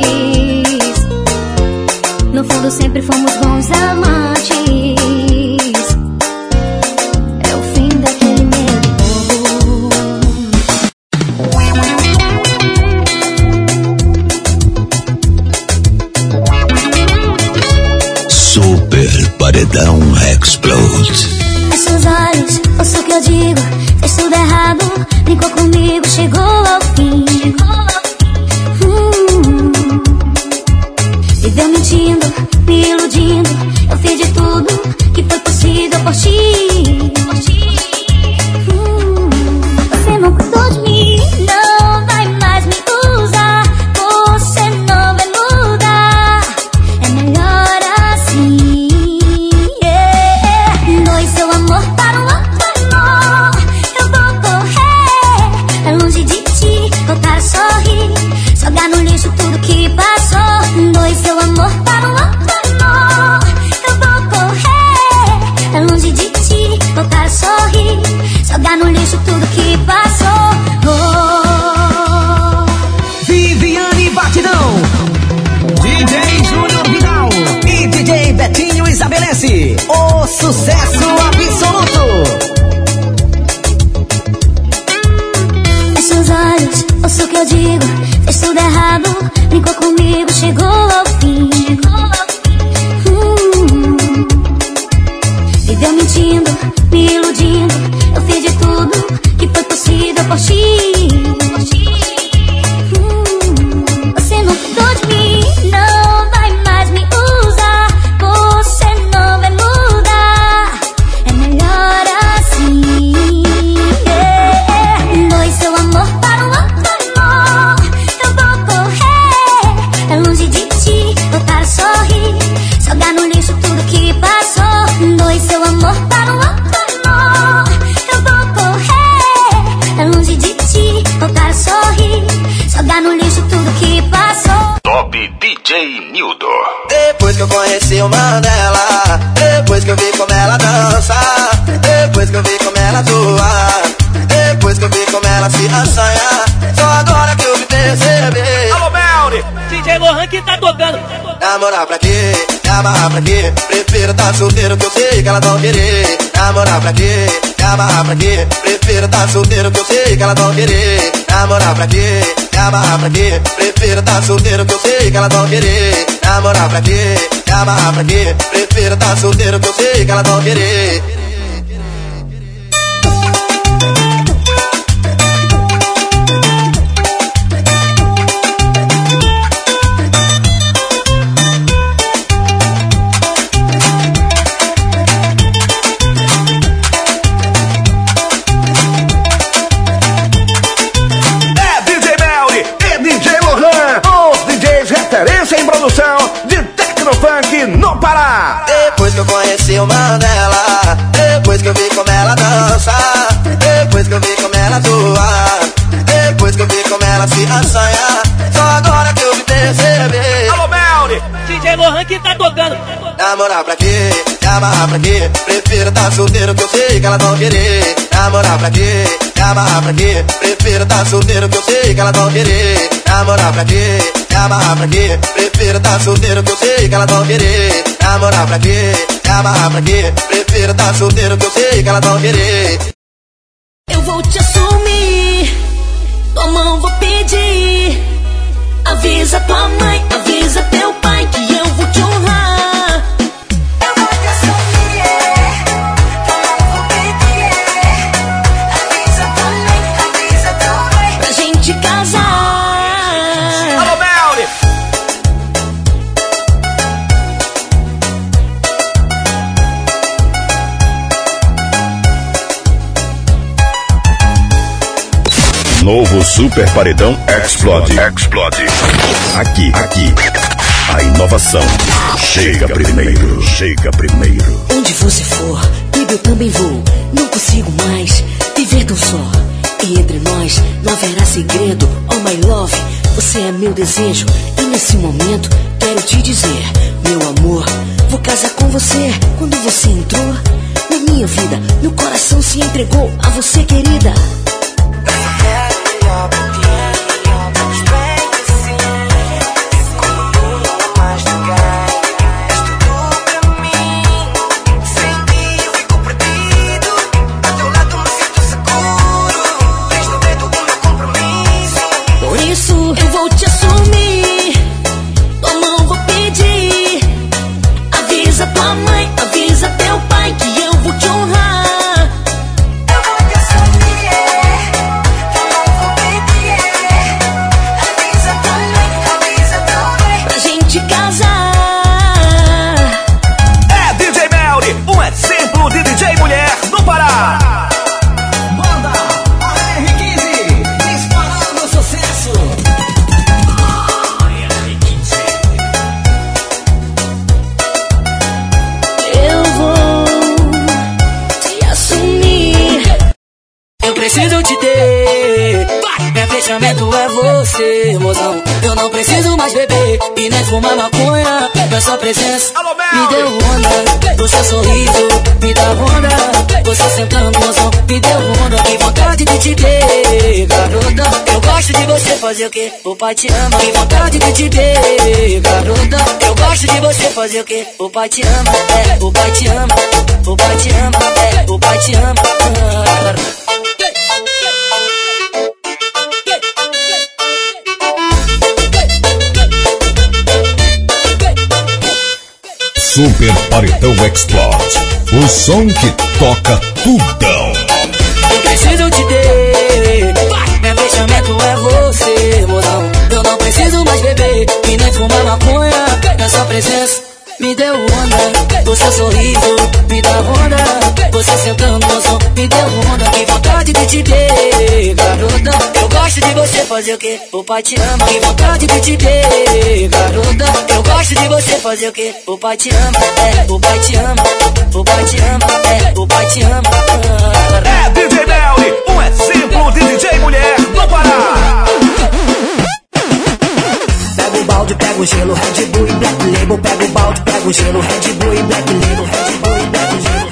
[SPEAKER 11] No fundo sempre fomos bons amantes. É o fim daquele medo.
[SPEAKER 2] Super Paredão Explode.
[SPEAKER 11] Fecha os olhos, ouça o que eu digo. Fez tudo errado, brincou comigo, chegou ao fim. Viveu mentindo, me iludindo. Eu fiz de tudo que foi possível por ti. Você não cuidou de mim, não vai mais me usar. Você não vai mudar, é melhor assim. Doe seu amor para um outro amor. Eu vou correr, é longe de ti, voltar a sorrir, jogar no lixo tudo que passou. Doe seu amor para um outro amor. Eu vou correr, é longe de ti, voltar a sorrir, jogar no lixo tudo que passou.
[SPEAKER 16] Viviane Batidão, DJ Júnior Vidal e DJ Betinho estabelece o sucesso absoluto.
[SPEAKER 11] Fecha os olhos, ouça o que eu digo. Fez tudo errado, brincou comigo, chegou ao fim. Viveu mentindo, me iludindo. Eu fiz de tudo tudo que foi possível por ti. Você não cuidou de mim, não vai mais me usar. Você não vai mudar, é melhor assim. Doe seu amor para um outro amor. Eu vou correr pra longe de ti, voltar a sorrir, jogar no lixo tudo que passou. Doe seu amor para um outro amor. Eu vou correr pra longe de ti, voltar a sorrir, jogar no lixo tudo que passou.
[SPEAKER 2] Top DJ Nildo.
[SPEAKER 6] Depois que eu conheci o Mandela, depois que eu vi como ela dança, depois que eu vi como ela atua, depois que eu vi como ela se assanha, só agora que eu me percebi.
[SPEAKER 14] Alô, Melri! DJ Lohan que tá tocando.
[SPEAKER 6] Namorar pra quê? Amarrar pra quê? Prefiro tá solteiro que eu sei que elas vão querer. Namorar pra quê? Amarrar pra quê? Prefiro tá solteiro que eu sei que elas vão querer. Namorar pra quê? Amarrar pra quê? Prefiro tá solteiro que eu sei que elas vão querer. Namorar pra quê? Amarrar pra quê? Prefiro tá solteiro que eu sei que elas vão querer.
[SPEAKER 4] Referência em produção de Tecnofunk no Pará.
[SPEAKER 6] Depois que eu conheci o Mandela, depois que eu vi como ela dança, depois que eu vi como ela atua, depois que eu vi como ela se assanha, só agora que eu me percebi.
[SPEAKER 14] Alô, Melri! DJ Lohan que tá tocando.
[SPEAKER 6] Namorar pra quê? Amarrar pra quê? Prefiro tá solteiro que eu sei que elas vão querer. Namorar pra quê? Amarrar pra quê? Prefiro tá solteiro que eu sei que elas vão querer. Namorar pra quê? Amarrar pra quê? Prefiro tá solteiro que eu sei que elas vão querer. Namorar pra quê? Amarrar pra quê? Prefiro tá solteiro que eu sei que elas vão querer.
[SPEAKER 12] Eu vou te assumir, tua mão vou pedir. Avisa tua mãe, avisa teu pai que eu vou te honrar. Eu vou te assumir, tua mão vou pedir. Avisa tua mãe, avisa teu pai pra gente casar.
[SPEAKER 14] Alô, Melri!
[SPEAKER 2] Novo Super Paredão Explode. Explode. Aqui. A inovação chega primeiro. Chega primeiro.
[SPEAKER 12] Onde você for, baby, eu também vou. Não consigo mais viver tão só. E entre nós não haverá segredo. Oh my love, você é meu desejo. E nesse momento quero te dizer, meu amor, vou casar com você. Quando você entrou na minha vida, meu coração se entregou a você, querida. Eu vou te assumir, tua mão vou pedir. Avisa tua mãe, avisa teu pai que eu vou te honrar. Eu vou te assumir, tua mão vou pedir. Avisa tua mãe, avisa teu pai pra gente casar.
[SPEAKER 4] É DJ Melri, um exemplo de DJ mulher no Pará.
[SPEAKER 8] Preciso te ter, meu fechamento é você, mozão. Eu não preciso mais beber e nem fumar maconha. Minha sua presença me deu onda, do seu sorriso me dá onda. Você sentando, mozão, me deu onda. Que vontade de te ter, garota. Eu gosto de você fazer o que? O pai te ama. Que vontade de te ter, garota. Eu gosto de você fazer o que? O pai te ama, o pai te ama, o pai te ama, o pai te ama.
[SPEAKER 15] Super Paredão Explode. O som que toca tudão.
[SPEAKER 8] Eu preciso te ter. Meu fechamento é você, mozão. Eu não preciso mais beber e nem fumar maconha. Essa presença me deu onda, o seu sorriso me dá onda. Você sentando no som me deu onda. Que vontade de te ter, garota. Eu gosto de você fazer o que? O pai te ama. Que vontade de te ter, garota. Eu gosto de você fazer o que? O pai te ama, o pai te ama. O pai te ama, o pai te ama.
[SPEAKER 4] É DJ Melly, um exemplo de DJ mulher no Pará.
[SPEAKER 10] Pega o balde, pega o gelo, Red Bull e Black Label. Pega o balde, pega o gelo, Red Bull e Black Label. Red Bull e Black Label.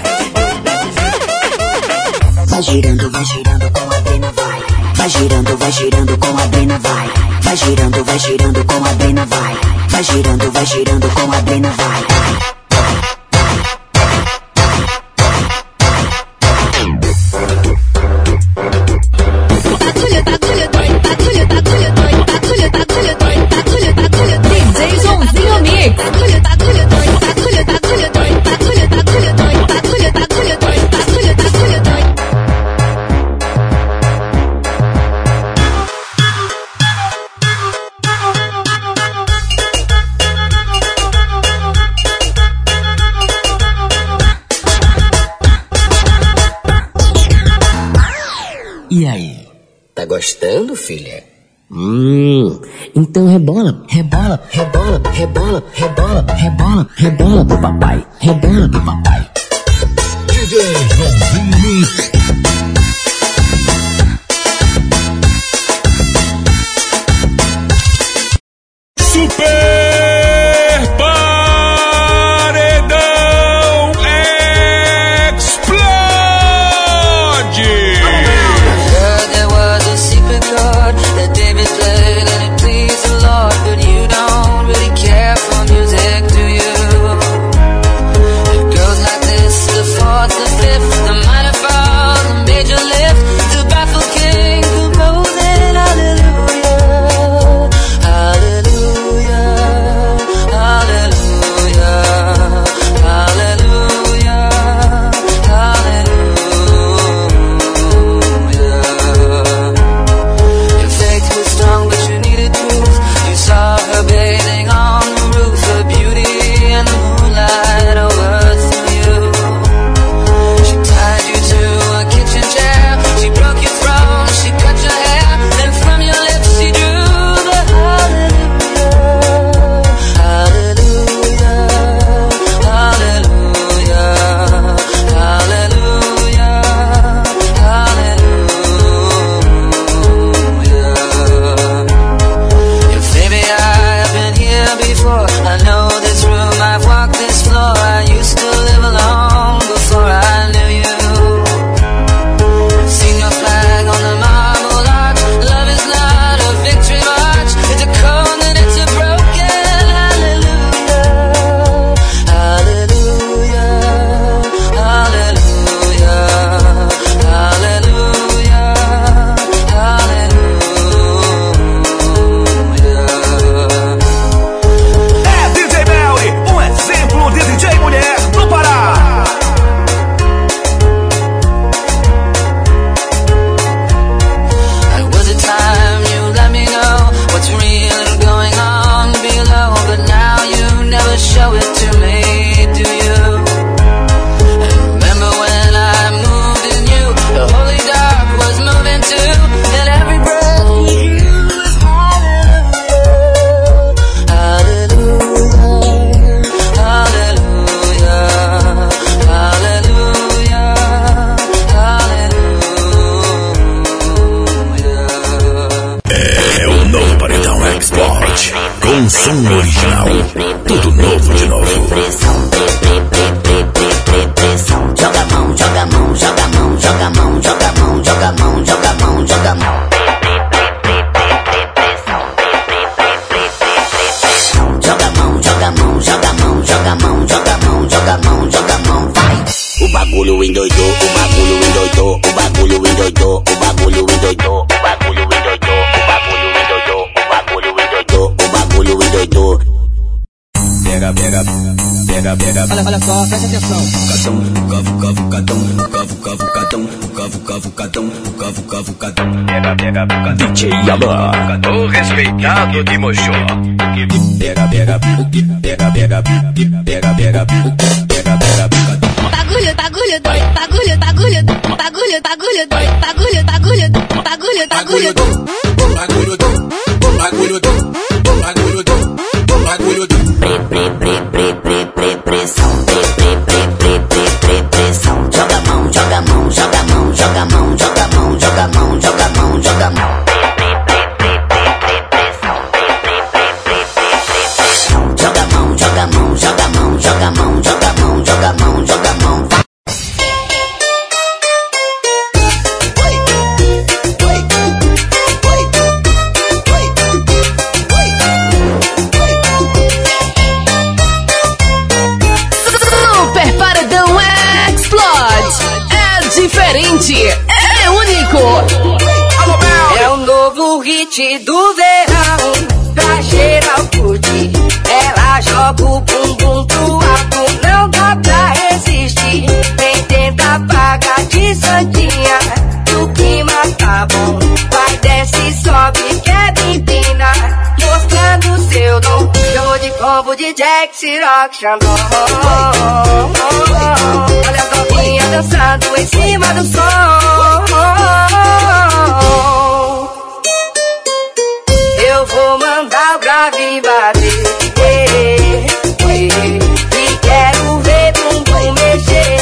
[SPEAKER 17] Vai girando com a Brena, vai. Vai girando com a Brena, vai. Vai girando com a Brena, vai. Vai girando com a Brena, vai.
[SPEAKER 5] DJ Joãozinho Mix.
[SPEAKER 10] E aí, tá gostando, filha? Então rebola, rebola, rebola, rebola, rebola, rebola, rebola pro papai, rebola pro papai.
[SPEAKER 1] DJ Joãozinho Mix.
[SPEAKER 15] Super Paredão Explode!
[SPEAKER 8] There was a secret chord that David played and it pleased the Lord, but you don't really care for music, do you? It goes like this, the fourth, the fifth, the minor fall, the major lift, the baffled king composing hallelujah, hallelujah, hallelujah, hallelujah, hallelujah. Your faith was strong, but you needed truth. You saw her bathing on the roof, her beauty and the moonlight overthrew you. She tied you to a kitchen chair, she broke your throne, she cut your hair, and from your lips she drew the hallelujah, hallelujah, hallelujah, hallelujah, hallelujah. If baby I've been here before, I know this room, I've walked this floor. I used to live alone before I knew you. I've seen your flag on the marble arch. Love is not a victory march, it's a cold and it's a broken hallelujah, hallelujah, hallelujah, hallelujah, hallelujah.
[SPEAKER 4] É DJ Melly, um exemplo de DJ mulher no Pará.
[SPEAKER 8] There was a time you let me know what's really going on below, but now you never show it to me, do you? And remember when I moved in you, the holy dark was moving too, and every breath you drew was hallelujah, hallelujah, hallelujah, hallelujah, hallelujah.
[SPEAKER 2] É o novo Paredão Explode. Com som original. Tudo novo de novo.
[SPEAKER 17] Joga a mão, joga a mão, joga a mão, joga a mão, joga a mão, joga a mão, joga a mão, joga a mão. Joga a mão, joga a mão, joga a mão, joga a mão, joga a mão, joga a mão, joga a mão, vai.
[SPEAKER 10] O bagulho endoidou, o bagulho endoidou, o bagulho endoidou, o bagulho endoidou, o bagulho endoidou, o bagulho endoidou, o bagulho endoidou, o bagulho endoidou. Pega, pega, pega.
[SPEAKER 16] Olha só, presta atenção.
[SPEAKER 2] DJ Alan, o respeitado de Mojó.
[SPEAKER 11] Bagulho pressão. Joga a mão, joga a mão, joga a mão, joga a mão, joga a mão, joga a mão, joga a mão, joga a mão. Joga a mão, joga a mão, joga a mão, joga a mão, joga a mão, joga a mão, joga a mão.
[SPEAKER 5] Super Paredão Explode. É diferente, é único.
[SPEAKER 6] É o novo hit do verão, pra geral curtir. Ela joga o bumbum pro alto, não dá pra resistir. Vem tentar pagar de santinha, o clima tá bom. Vai, desce, sobe, quer empina, mostrando seu dom. Jogo de combo de Jack, Ciroc, Xandão. Olha a novinha dançando em cima do som. Eu vou mandar o grave bater, e quero ver bumbum mexer.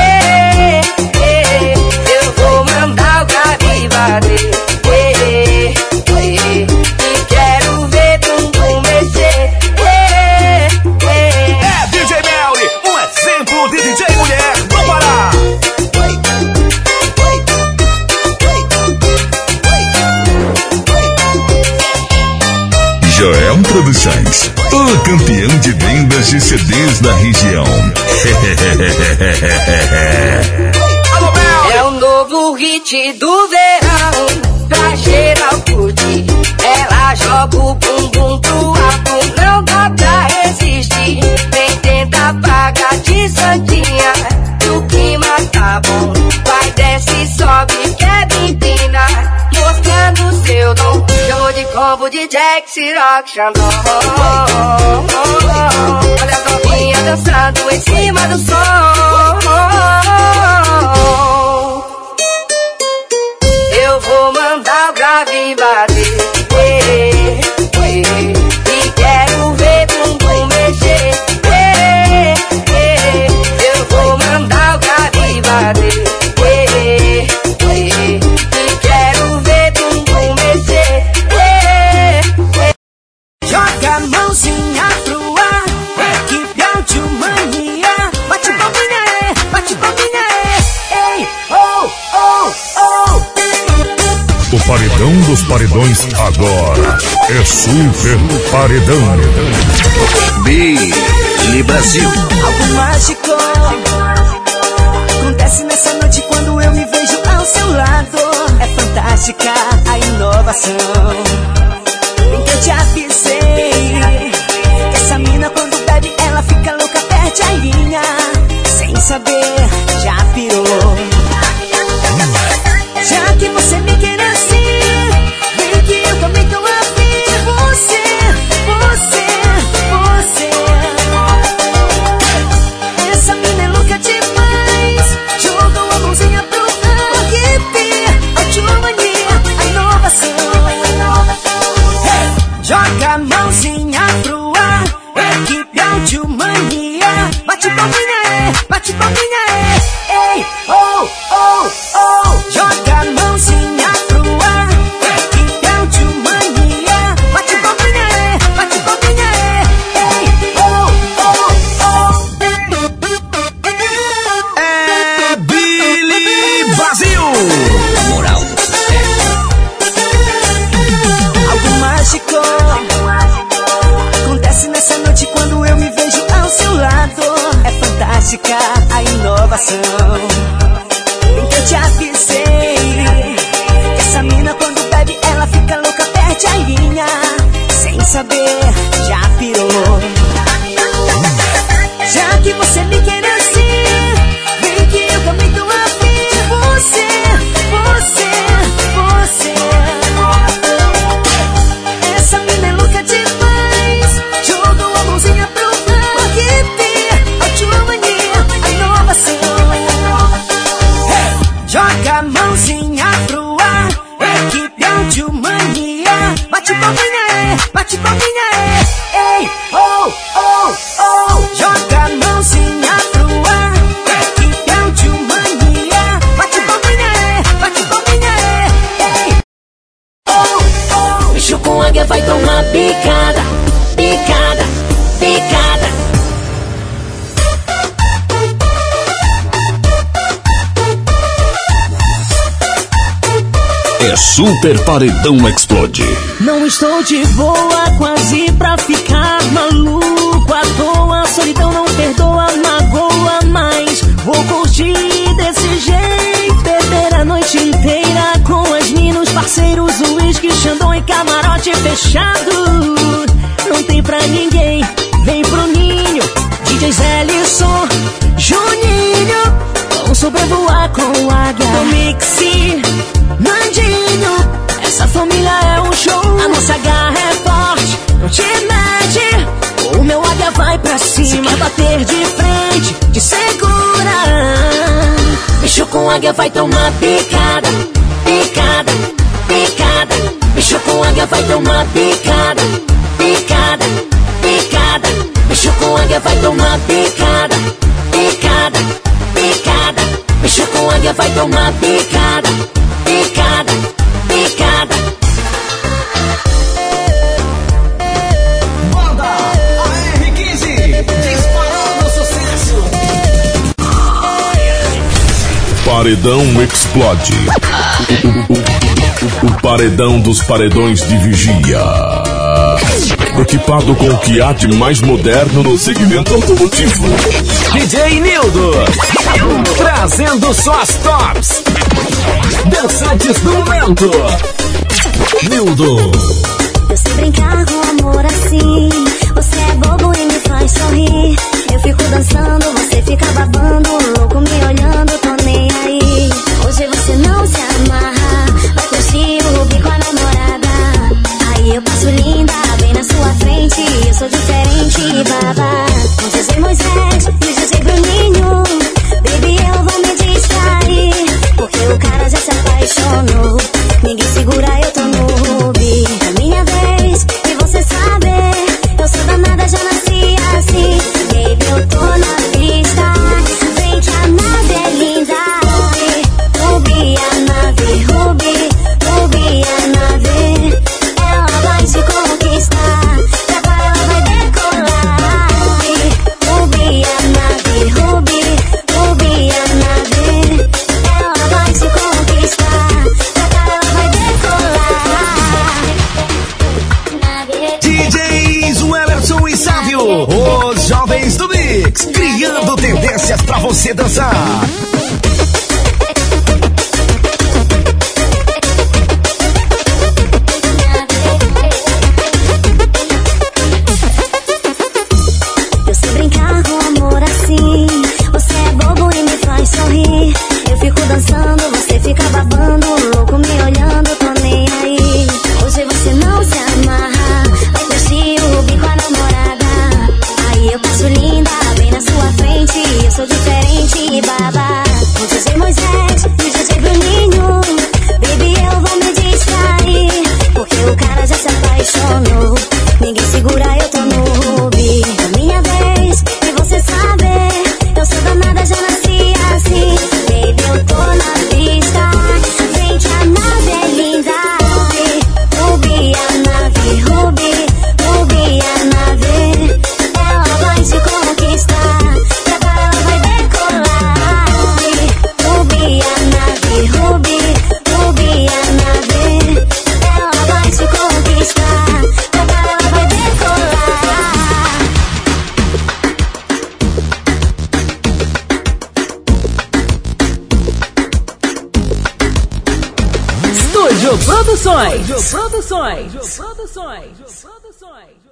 [SPEAKER 6] Eu vou mandar o grave bater, e quero ver bumbum mexer.
[SPEAKER 4] É DJ Melly, um exemplo de DJ mulher do Pará.
[SPEAKER 15] Joel Produções, o campeão de vendas de CDs da região.
[SPEAKER 6] É o novo hit do verão, pra geral curtir. Ela joga o bumbum pro alto, não dá pra resistir. Vem tentar pagar de santinha, o clima tá bom. Vai, desce, sobe, quebra, empina, mostrando seu dom. Jogo de combo de Jack, Ciroc, Xandão. Olha a novinha dançando em cima do som. Eu vou mandar o grave bater, e quero ver bumbum mexer. Eu vou mandar o grave bater, e quero ver bumbum mexer.
[SPEAKER 10] Joga a mãozinha pro ar, equipe Audiomania. Bate palminha, bate palminha, ei, oh, oh, oh.
[SPEAKER 15] O paredão dos paredões agora é Super Paredão.
[SPEAKER 2] Billy Brasil.
[SPEAKER 10] Algo mágico acontece nessa noite quando eu me vejo ao seu lado. É fantástica a inovação. Bem que eu te avisei que essa mina quando bebe ela fica louca, perde a linha. Sem saber, já pirou. Já que você me quer assim, vem que eu também tô afim de você. Essa mina é louca demais. Jogou a mãozinha pro ar, equipe Audiomania, a inovação. Joga a mãozinha pro ar, equipe Audiomania. Bate palminha, bate palminha, ei, oh, oh, oh. Joga a mãozinha pro ar, equipe Audiomania. Bate palminha, bate palminha, ei, oh, oh, oh.
[SPEAKER 4] É Billy Brasil.
[SPEAKER 2] Moral do sucesso.
[SPEAKER 10] Algo mágico acontece nessa noite quando eu me vejo ao seu lado. É fantástica a inovação. Bem que eu te avisei que essa mina quando bebe ela fica louca, perde a linha. Sem saber, já pirou. Já bate palminha, ei, oh, oh, oh. Joga a mãozinha pro ar, que é o de mania. Bate palminha, ei, oh, oh.
[SPEAKER 16] Bicho com águia vai tomar picada, picada, picada.
[SPEAKER 15] É Super Paredão Explode.
[SPEAKER 12] Não estou de boa, quase pra ficar maluco à toa. Solidão não perdoa, magoa, mas vou curtir desse jeito. Beber a noite inteira com as minas, parceiros, uísque, xandão e camarote fechado. Não tem pra ninguém, vem pro ninho. DJs Ellison, Juninho, vão sobrevoar com águia. Do Mixi, Nandinho, essa família é um show. A nossa garra é forte, não te mede. O meu águia vai pra cima. Se quer bater de frente, te segura.
[SPEAKER 16] Bicho com águia vai tomar picada, picada, picada. Bicho com águia vai tomar picada, picada, picada. Bicho com águia vai tomar picada, picada, picada. Bicho com águia vai tomar picada, picada, picada.
[SPEAKER 4] Banda AR15, disparando sucesso.
[SPEAKER 15] Paredão Explode. O paredão dos paredões de vigia. Equipado com o que há de mais moderno no segmento automotivo.
[SPEAKER 9] DJ Nildo, trazendo só as tops dançantes do momento.
[SPEAKER 1] Nildo.
[SPEAKER 11] Eu sei brincar com amor assim. Você é bobo e me faz sorrir. Eu fico dançando, você fica babando. Louco me olhando, tô nem aí. Hoje você não se amarra, vai curtir o Rubi com a namorada. Aí eu passo linda, bem na sua frente. Eu sou diferente, babá. Com DJ Moisés e o DJ Bruninho, baby, eu vou me distrair, porque o cara já se apaixonou. Ninguém segura, eu tô no Rubi. É minha vez, e você sabe, eu sou danada, já nasci assim. Baby, eu tô na pista, vem que a nave é linda. Rubi, a nave, Rubi, Rubi, a nave. Ela vai te conquistar, já vai, ela vai decolar. Rubi, a nave, Rubi, Rubi, a nave. Ela vai te conquistar, já vai, ela vai decolar.
[SPEAKER 4] DJs Wellerson e Sávio, os jovens do Mix, criando tendências pra você dançar.
[SPEAKER 11] Eu sei brincar com amor assim. Você é bobo e me faz sorrir. Eu fico dançando, você fica babando. Louco me olhando, tô nem aí. Hoje você não se amarra, vai curtir o Rubi com a namorada. Aí eu passo linda, bem na sua frente. Eu sou diferente, babá. Com DJ Moisés e o DJ Bruninho, baby, eu vou me distrair, porque o cara já se apaixonou. Ninguém segura, eu tô no Rubi. É minha vez, e você sabe, eu sou danada, já nasci assim. Baby, eu tô na pista, vem que a nave é linda. Rubi, a nave, Rubi, Rubi, a nave. Ela vai te conquistar, já vai, ela vai decolar. Rubi, a nave, Rubi, Rubi, a nave. Ela vai te conquistar, já vai, ela vai decolar.
[SPEAKER 5] Estúdio Produções.